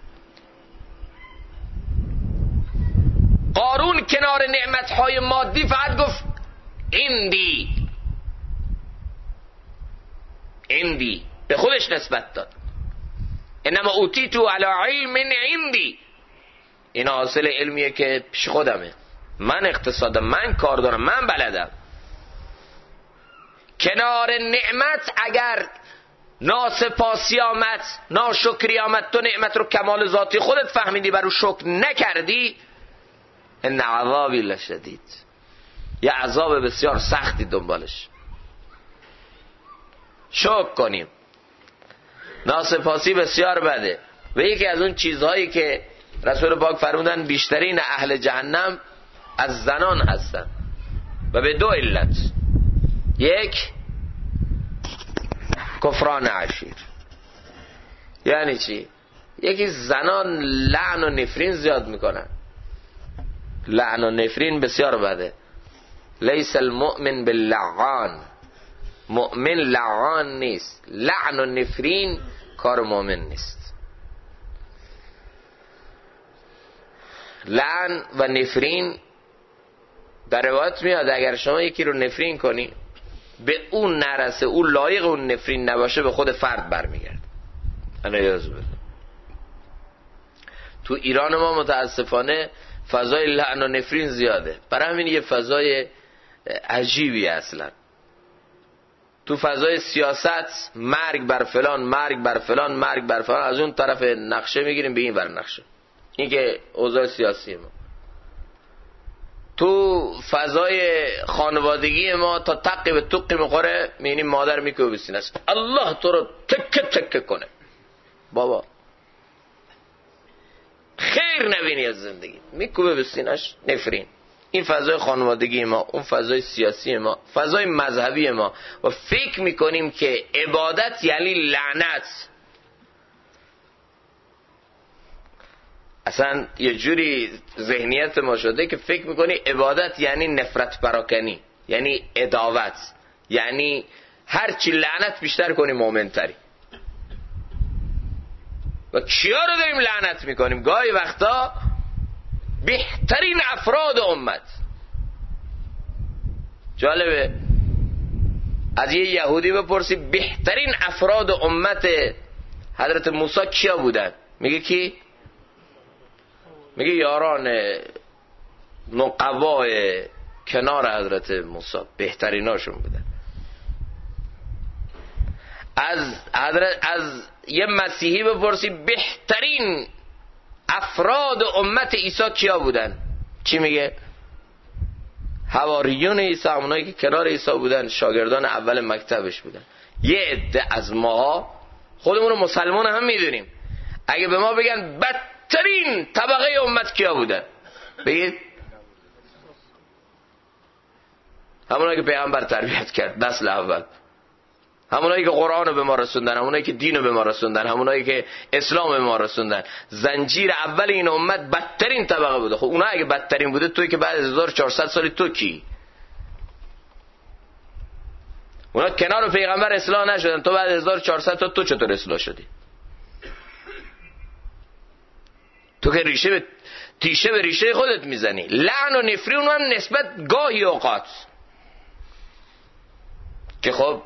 قارون کنار نعمتهای مادی فقط گفت اندی به خودش نسبت داد. انما اوتیتو علی علم عندی. این حاصل علمیه که پیش خودمه، من اقتصادم، من کار دارم، من بلدم. کنار نعمت اگر ناسپاسی آمد، ناشکری آمد، تو نعمت رو کمال ذاتی خودت فهمیدی برو شکر نکردی، ان عذابی لشدید، یه عذاب بسیار سختی دنبالش. شکر کنیم. ناسپاسی بسیار بده و یکی از اون چیزهایی که رسول پاک فرمودن بیشترین اهل جهنم از زنان هستن و به 2 علت. یک، کفران عشیر. یعنی چی؟ یکی زنان لعن و نفرین زیاد میکنن. لعن و نفرین بسیار بده. لیس المؤمن باللعان، مؤمن لعان نیست. لعن و نفرین کار مؤمن نیست. لعن و نفرین در روایت میاد اگر شما یکی رو نفرین کنی به اون نرسه، اون لایق اون نفرین نباشه، به خود فرد برمیگرد. تو ایران ما متاسفانه فضای لعن و نفرین زیاده، برای همین یه فضای عجیبی اصلا. تو فضای سیاست مرگ بر فلان، مرگ بر فلان، مرگ بر فلان، از اون طرف نقشه میگیریم به این ور نقشه. این که اوضاع سیاسی ما. تو فضای خانوادگی ما تا تقی به توقی میخوره، میبینیم مادر میکوبه بسین است الله تو رو تکه تکه کنه. بابا خیر نبینی از زندگی، میکوبه بسینش نفرین. این فضای خانوادگی ما، اون فضای سیاسی ما، فضای مذهبی ما، و فکر میکنیم که عبادت یعنی لعنت. اصلا یه جوری ذهنیت ما شده که فکر میکنی عبادت یعنی نفرت پراکنی، یعنی عداوت، یعنی هرچی لعنت بیشتر کنی مومنتری. و کیا رو داریم لعنت میکنیم؟ گاهی وقتا بهترین افراد امت. جالبه از یه یهودی بپرسی بهترین افراد امت حضرت موسی کیا بودن؟ میگه کی؟ میگه یاران نقبای کنار حضرت موسی بهتریناشون بودن. از یه مسیحی بپرسی بهترین افراد امت عیسی کیا بودن؟ چی میگه؟ حواریون عیسی، همونایی که کنار عیسی بودن، شاگردان اول مکتبش بودن. یه عده از ماها خودمون رو مسلمان هم میدونیم، اگه به ما بگن بدترین طبقه امت کیا بودن، بگید همونایی که پیغمبر تربیت کرد نسل اول، همونایی که قرآن رو به ما رسوندن، همونایی که دین رو به ما رسوندن، همونایی که اسلام به ما رسوندن. زنجیر اول این امت بدترین طبقه بوده. خب اونا اگه بدترین بوده، توی که بعد از 1400 سالی تو کی؟ اونا کنار پیغمبر اصلاح نشدن، تو بعد از 1400 تا تو چطور اصلاح شدی؟ تو که تیشه به ریشه خودت میزنی. لعن و نفرین هم نسبت گاهی اوقات که خب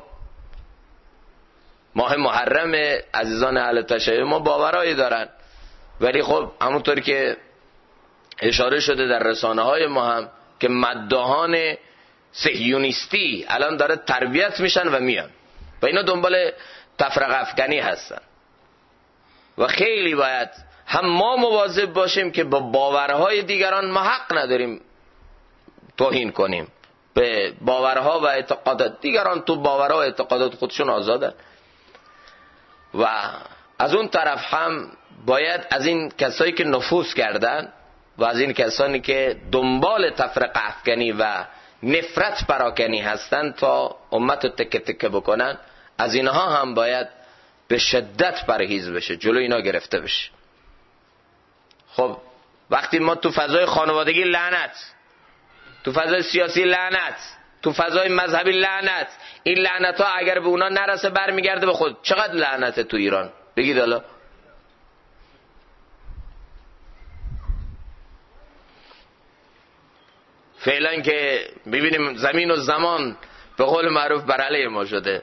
ماه محرم عزیزان اهل تشیع ما باورایی دارن، ولی خب همونطور که اشاره شده در رسانه های ما هم که مداحان صهیونیستی الان داره تربیت میشن و میان و اینا دنبال تفرقه افکنی هستن. و خیلی باید هم ما مواظب باشیم که با باورهای دیگران ما حق نداریم توهین کنیم به باورها و اعتقادات دیگران. تو باورها و اعتقادات خودشون آزادن. و از اون طرف هم باید از این کسایی که نفوذ کردن و از این کسانی که دنبال تفرقه افکنی و نفرت پراکنی هستن تا امت رو تکه تکه بکنن، از اینها هم باید به شدت پرهیز بشه، جلو اینا گرفته بشه. خب وقتی ما تو فضای خانوادگی لعنت، تو فضای سیاسی لعنت، تو فضای مذهبی لعنت، این لعنت ها اگر به اونا نرسه برمیگرده به خود. چقدر لعنته تو ایران؟ بگید حالا. فعلا که ببینیم زمین و زمان به قول معروف بر علیه ما شده.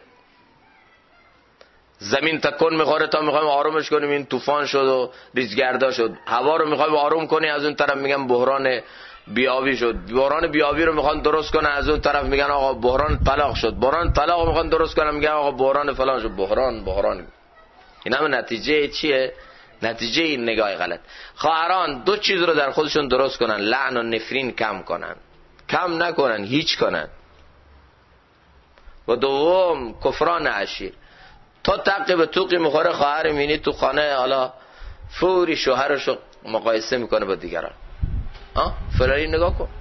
زمین تکون میخوره تا میخوایم آرومش کنیم، این طوفان شد و ریزگردا شد. هوا رو میخوایم آروم کنی، از اون طرف میگن بحران بیابی شد. بحران بیابی رو میخوان درست کنن، از اون طرف میگن آقا بحران طلاق شد. بحران طلاق رو میخوان درست کنن، میگن آقا بحران فلان شد. بحران این هم نتیجه چیه؟ نتیجه این نگاه غلط. خواهران دو چیز رو در خودشون درست کنن: لعن و نفرین کم کنن، کم نکنن، هیچ کنن. و دوم کفران عشیر. تا تقی به توقی میخوره خواهر مینی تو خانه، حالا فوری شوهرشو مقایسه میکنه با دیگران. فلانی نگاه کن،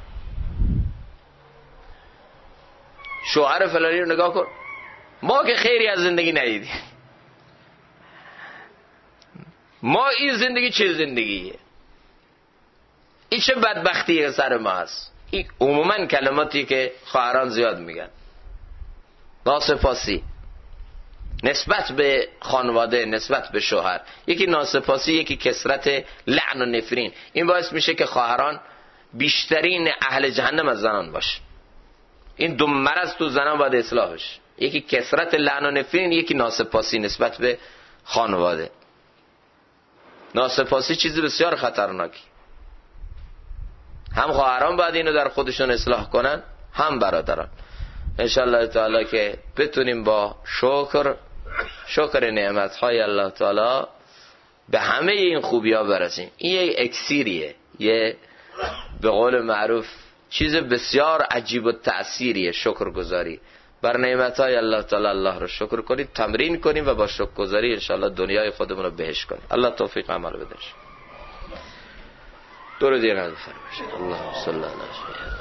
شوهر فلانی رو نگاه کن. ما که خیری از زندگی ندیدیم. ما این زندگی چه زندگیه؟ این چه بدبختیه سر ما هست؟ این عموما کلماتی که خواهران زیاد میگن، ناسپاسی نسبت به خانواده، نسبت به شوهر. یکی ناسپاسی، یکی کثرت لعن و نفرین. این باعث میشه که خواهران بیشترین اهل جهنم از زنان باشه. این دو مرض تو زنان باید اصلاح بشه. یکی کثرت لعن و نفرین، یکی ناسپاسی نسبت به خانواده. ناسپاسی چیزی بسیار خطرناکی. هم خواهران باید اینو در خودشون اصلاح کنن، هم برادران. انشالله تعالی که بتونیم با شکر نعمتهای الله تعالی به همه این خوبی ها برسیم. این یک اکسیریه، یه به قول معروف چیز بسیار عجیب و تأثیریه شکرگزاری بر نعمتهای الله تعالی. الله رو شکر کنید، تمرین کنیم و با شکرگزاری انشاءالله دنیای خودمون رو بهش کنیم. الله توفیق عمل بده. دور دیگه نازل فرمایید. اللهم صل علی سیدنا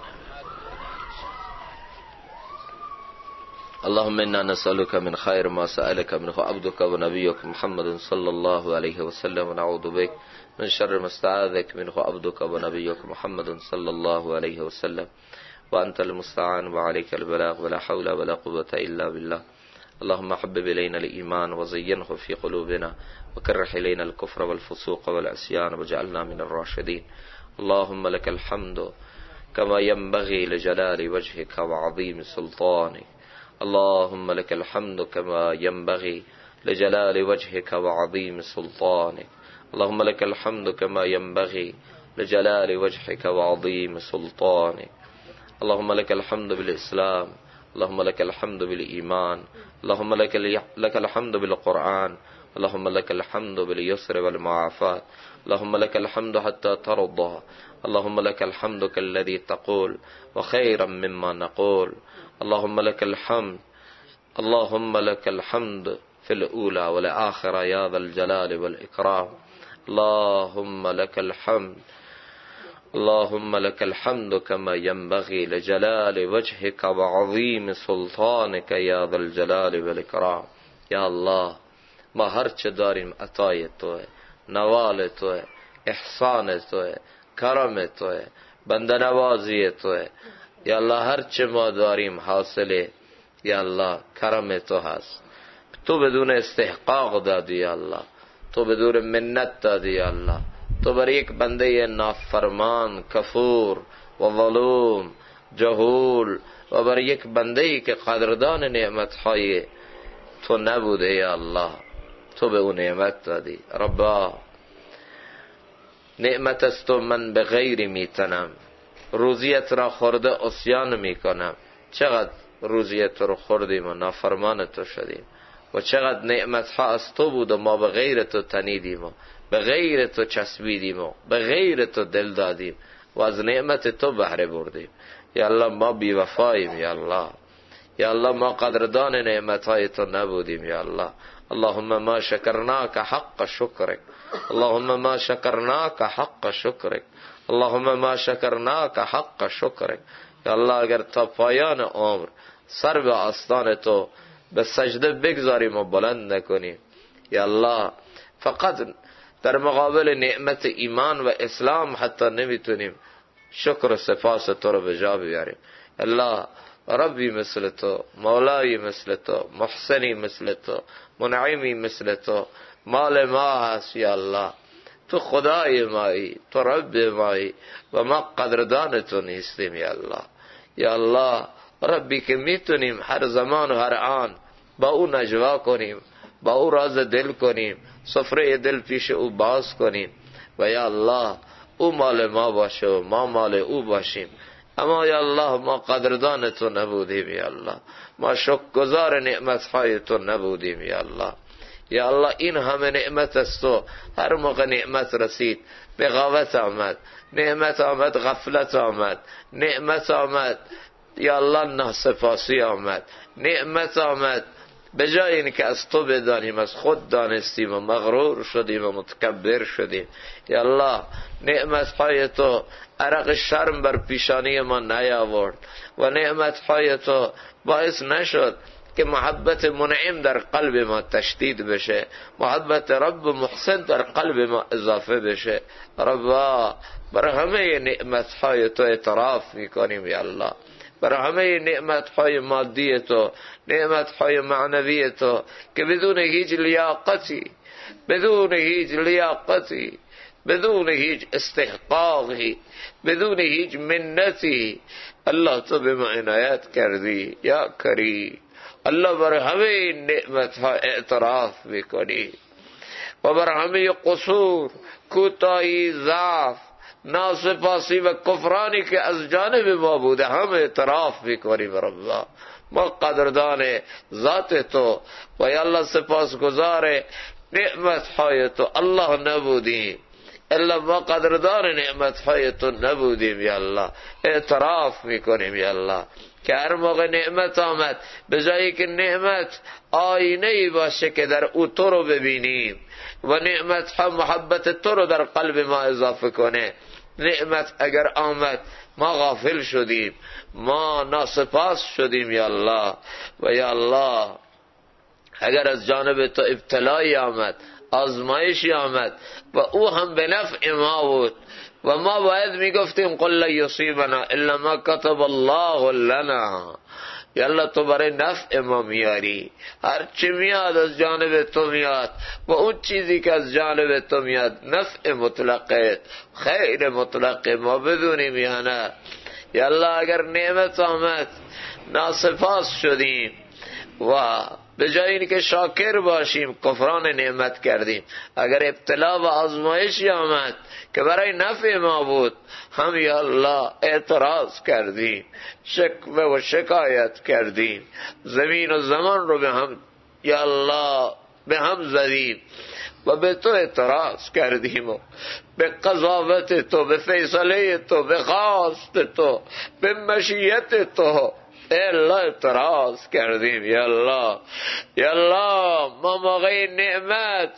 اللهم انا نسألك من خير ما سألك منه عبدك ونبيك محمد صلى الله عليه وسلم ونعوذ بك من شر ما استعاذك منه عبدك ونبيك محمد صلى الله عليه وسلم وأنت المستعان وعليك البلاغ ولا حول ولا قوة إلا بالله. اللهم حبب إلينا الإيمان وزينه في قلوبنا وكره إلينا الكفر والفسوق والعصيان وجعلنا من الراشدين. اللهم لك الحمد كما ينبغي لجلال وجهك وعظيم سلطانك. اللهم لك الحمد كما ينبغي لجلال وجهك وعظيم سلطانك. اللهم لك الحمد كما ينبغي لجلال وجهك وعظيم سلطانك. اللهم لك الحمد بالإسلام، اللهم لك الحمد بالإيمان، اللهم لك الحمد بالقرآن، اللهم لك الحمد باليسر والمعافاة، اللهم لك الحمد حتى ترضى، اللهم لك الحمد كالذي تقول وخيرا مما نقول. اللهم لك الحمد، اللهم لك الحمد في الأولى والآخرة يا ذا الجلال والإكرام. اللهم لك الحمد، اللهم لك الحمد كما ينبغي لجلال وجهك وعظيم سلطانك يا ذا الجلال والإكرام. یا الله ما هر چه داریم عطای توه، نوال توه، احسان توه، کرم توه، بنده نوازی توه. یا الله هر چه ما داریم حاصله یا الله کرم تو هست. تو بدون استحقاق دادی یا الله، تو بدون منت دادی یا الله. تو بر یک بنده نافرمان، کفور و ظلوم، جهول و بر یک بنده‌ای که قدردان نعمت‌های تو نبوده یا الله، تو به اون نعمت دادی. ربا نعمت است و من به غیر میتنم، روزیت را خورده عصیان میکنم. چقدر روزیت رو خوردیم و نافرمان تو شدیم و چقدر نعمت ها از تو بود و ما به غیر تو تنیدیم و به غیر تو چسبیدیم و به غیر تو دل دادیم و از نعمت تو بهره بردیم. یا الله ما بی وفاییم یا الله، یا الله ما قدردان نعمت های تو نبودیم یا الله. اللهم ما شکرناک حق شکرک، اللهم ما شکرناک حق شکرک، اللهم ما شکرناک حق شکرک. یا الله اگر تا پایان عمر سر به آستان تو به سجده بگذاریم و بلند نکنیم یا الله، فقط در مقابل نعمت ایمان و اسلام حتی نمیتونیم شکر و سپاس تو رو به جا بیاریم. الله ربی مثل تو، مولایی مثل تو، محسنی مثل تو، منعمی مثل تو، مال ما هست یا الله. تو خدای مایی، تو رب مایی و ما قدردان تو نیستیم یا الله. یا الله ربی که میتونیم هر زمان و هر آن با او نجوا کنیم، با او راز دل کنیم، سفره دل پیش او باز کنیم و یا الله او مال ما باشه و ما مال او باشیم. اما یا الله ما قدردان تو نبودیم یا الله، ما شکرگزار نعمتهای تو نبودیم یا الله. یا الله این همه نعمت است تو، هر موقع نعمت رسید بغاوت آمد، نعمت آمد غفلت آمد، نعمت آمد یا الله ناسپاسی آمد، نعمت آمد به جای این که از تو بدانیم از خود دانستیم و مغرور شدیم و متکبر شدیم. یا الله نعمت های تو عرق شرم بر پیشانی ما نیاورد و نعمت های تو باعث نشد که محبت منعم در قلب ما تشدید بشه، محبت رب محسن در قلب ما اضافه بشه. ربا بر همه نعمت های تو اعتراف میکنیم یا الله، بر همه نعمت های مادی تو، نعمت های معنوی تو که بدون هیچ لیاقتی، بدون هیچ لیاقتی، بدون هیچ استحقاقی، بدون هیچ منتی الله تو به ما عنایت کردی یا کریم. الله بر همه نعمت ها اعتراف میکنی و بر همه قصور، کوتاهی، ضعف، ناسپاسی و کفرانی که از جانب ما بوده هم اعتراف میکنیم. رب ما قدردان ذات تو و یا الله سپاسگزار نعمت های تو الله نبودیم. الا ما قدردان نعمتهای تو نبودیم یا الله. اعتراف میکنیم یا الله که هر موقع نعمت آمد به جایی که نعمت آینه ای باشه که در او تو رو ببینیم و نعمت ها محبت تو رو در قلب ما اضافه کنه، نعمت اگر آمد ما غافل شدیم، ما ناسپاس شدیم یا الله. و یا الله اگر از جانب تو ابتلایی آمد، آزمایشی آمد و او هم به نفع ما بود و ما باید میگفتیم قل لا یصیبنا الا ما کتب الله لنا، یالله تو برای نفع ما میاری، هر چی میاد از جانب تو میاد و اون چیزی که از جانب تو میاد نفع مطلقه، خیر مطلقه، ما بدونیم یا نه. یالله اگر نعمت آمد ناسپاس شدیم و به جای اینکه که شاکر باشیم کفران نعمت کردیم. اگر ابتلا و آزمایشی آمد که برای نفع ما بود هم یا الله اعتراض کردیم، شکوه و شکایت کردیم، زمین و زمان رو به هم یا الله به هم زدیم و به تو اعتراض کردیم و به قضاوت تو، به فیصله تو، به خواست تو، به مشیت تو ای الله اعتراض کردیم یا الله. یا الله ما موقع نعمت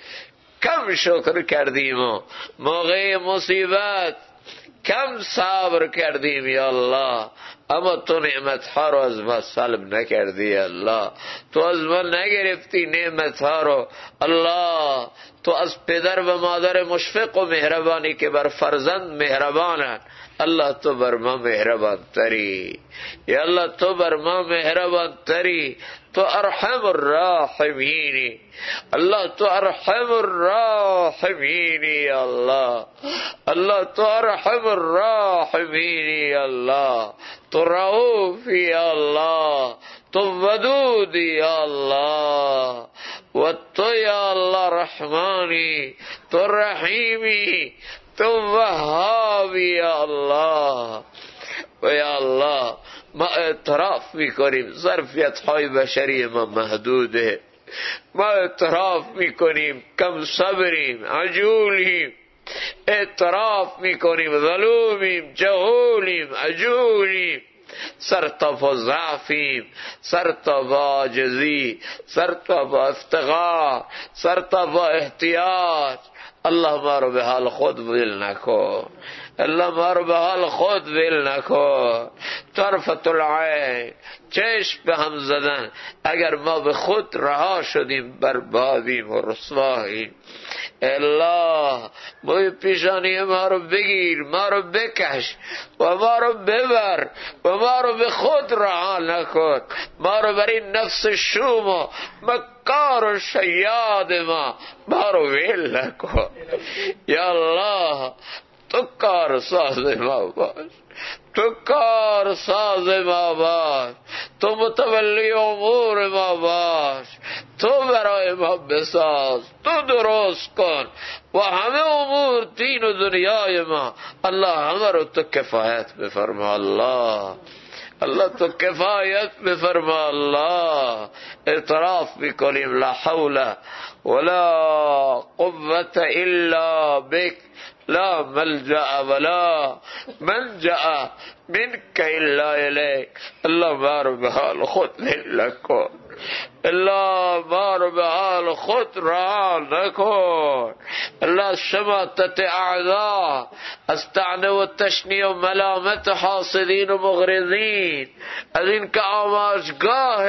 کم شکر کردیم و موقع مصیبت کم صبر کردیم یا الله، اما تو نعمت ها رو از ما سلب نکردی یا الله، تو از ما نگرفتی نعمت ها رو. الله تو از پدر و مادر مشفق و مهربانی که بر فرزند مهربانند، الله تو بر ما مهربان تری یا الله، تو بر ما مهربان تری، تو ارحم الراحمینی الله، تو ارحم الراحمینی یا الله، الله تو ارحم الراحمینی یا الله، تو رؤوفی یا الله، تو ودودی یا الله و تو یا الله رحمانی، تو رحیمی، تو وهابی یا الله. و یا الله ما اعتراف میکنیم ظرفیت های بشری ما محدوده، ما اعتراف میکنیم کم صبریم، عجولیم، اعتراف میکنیم ظلومیم، جهولیم، عجولیم، سرتاپا ضعفیم، سرتاپا عاجزی، سرتاپا افتقار، سرتاپا احتیاج. الله ما رو به حال خود ول نکن، الله ما رو به حال خود ول نکن. طرفت العین، چشم به هم زدن، اگر ما به خود رها شدیم بربادیم و رسواییم. الله بوی پیشانی ما رو بگیر، ما رو بکش و ما رو ببر و ما رو به خود رها نکن، ما رو بر این نفس شوم و مکار و شیاد ما رو ویل نکن یا الله. تو کار ساز ما باش، تو کار ساز ما باش، تو متولی امور ما باش، تو برای ما بساز، تو درست کن و همه امور دین و دنیای ما الله همه رو تو کفایت بفرما الله، الله تو کفایت بفرما الله. اعتراف میکنیم لا حول ولا قوة الا بک، لا ملجأ ولا منجأ منك الا الیک. الله ما رو به حال خود نکن، الله ما رو به حال خود رها نکن. الله شماتت اعدا، از طعنه و تشنیع و ملامت حاسدین و مغرضین، از این که آماجگاه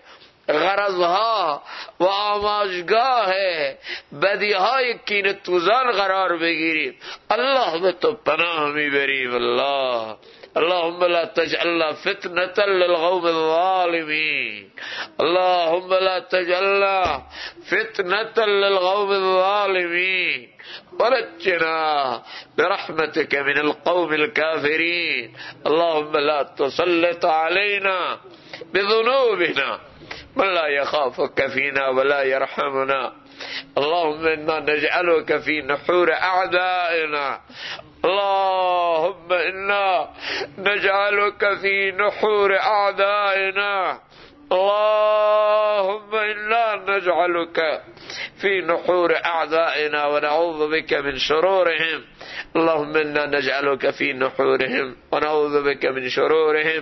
غرضها و آماجگاه بدیهای کینه توزان قرار بگیریم، الله به تو پناه میبریم الله. اللهم لا تجعلنا فتنة للقوم الظالمين، اللهم لا تجعلنا فتنة للقوم الظالمين، ونجنا برحمتك من القوم الكافرين. اللهم لا تسلط علينا بذنوبنا من لا يخافك فينا ولا يرحمنا. اللهم إنا نجعلك في نحور أعدائنا، اللهم إنا نجعلك في نحور أعدائنا، اللهم إنا نجعلك في نحور أعدائنا ونعوذ بك من شرورهم. اللهم إنا نجعلك في نحورهم ونعوذ بك من شرورهم.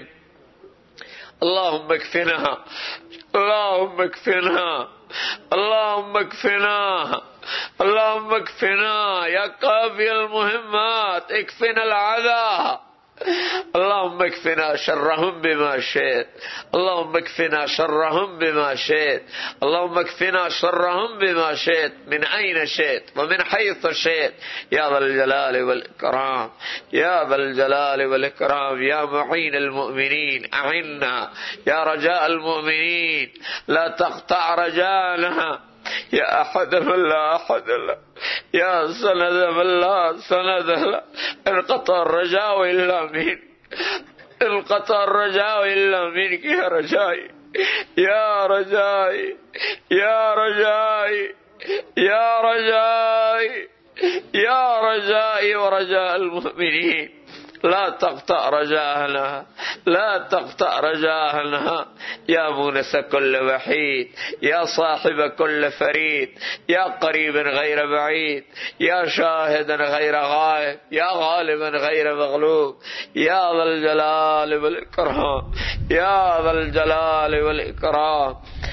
اللهم اكفنا، اللهم اكفنا، اللهم اكفنا، اللهم اكفنا يا كافي المهمات، اكفنا العذاب. اللهم اكفنا شرهم بما شئت، اللهم اكفنا شرهم بما شئت، اللهم اكفنا شرهم بما شئت، من أين شئت ومن حيث شئت يا ذا الجلال والإكرام، يا ذا الجلال والإكرام. يا معين المؤمنين أعنا، يا رجاء المؤمنين لا تقطع رجانا، يا أحد من لا أحد له، يا سند من لا سند له. انقطع الرجاء إلا منك، انقطع الرجاء إلا منك يا رجائي، يا رجائي، يا رجائي، يا رجائي، يا رجائي ورجاء المؤمنين. لا تقطع رجاءنا، لا تقطع رجاءنا. يا مونس كل وحيد، يا صاحب كل فريد، يا قريب غير بعيد، يا شاهدا غير غائب، يا غالبا غير مغلوب، يا ذا الجلال والإكرام، يا ذا الجلال والإكرام.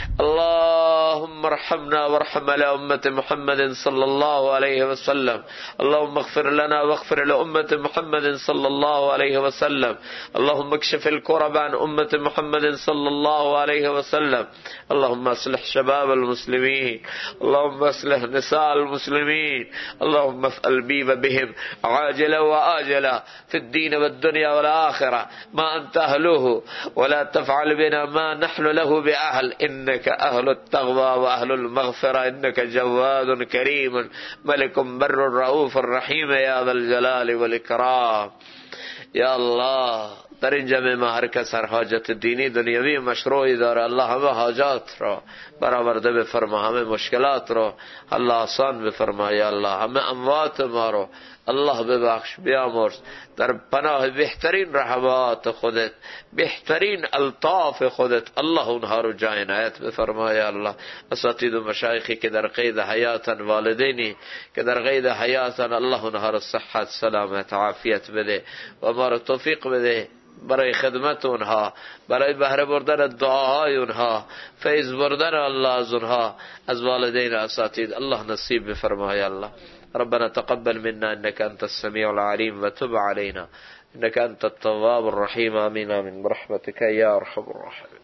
اللهم ارحمنا وارحم لأمة محمد صلى الله عليه وسلم. اللهم اغفر لنا واغفر لأمة محمد صلى الله عليه وسلم. اللهم اكشف الكرب عن أمة محمد صلى الله عليه وسلم. اللهم اصلح شباب المسلمين، اللهم اصلح نساء المسلمين، اللهم افعل بهم عاجلا وآجلا في الدين والدنيا والآخرة ما أنت أهله، ولا تفعل بنا ما نحن له بأهل، إنك أهل التقوى وأهل المغفرة، إنك جواد كريم ملك بر رؤوف رحيم يا ذا الجلال والإكرام. یا الله در این جمع ما هر کس هر حاجت دینی دنیوی مشروعی داره، الله همه حاجات را برآورده بفرما، همه مشکلات را الله آسان بفرما. یا الله همه اموات ما را الله ببخش، بیامرز در پناه بهترین رحمات خودت، بهترین الطاف خودت الله اونها رو جای عنایت بفرما. یا الله اساتید و مشایخی که در قید حیاتن، والدینی که در قید حیاتن، الله اونها رو صحت، سلامت، عافیت بده و ما رو توفیق بده برای خدمت اونها، برای بهره بردن دعاهای اونها، فیض بردن الله از اونها، از والدین اساتید الله نصیب بفرما. یا الله ربنا تقبل منا انك انت السميع العليم وتب علينا انك انت التواب الرحيم. امين امين برحمتك يا ارحم الراحمين.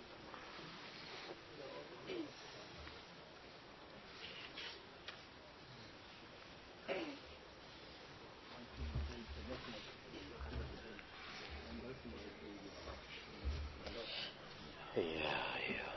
Yeah.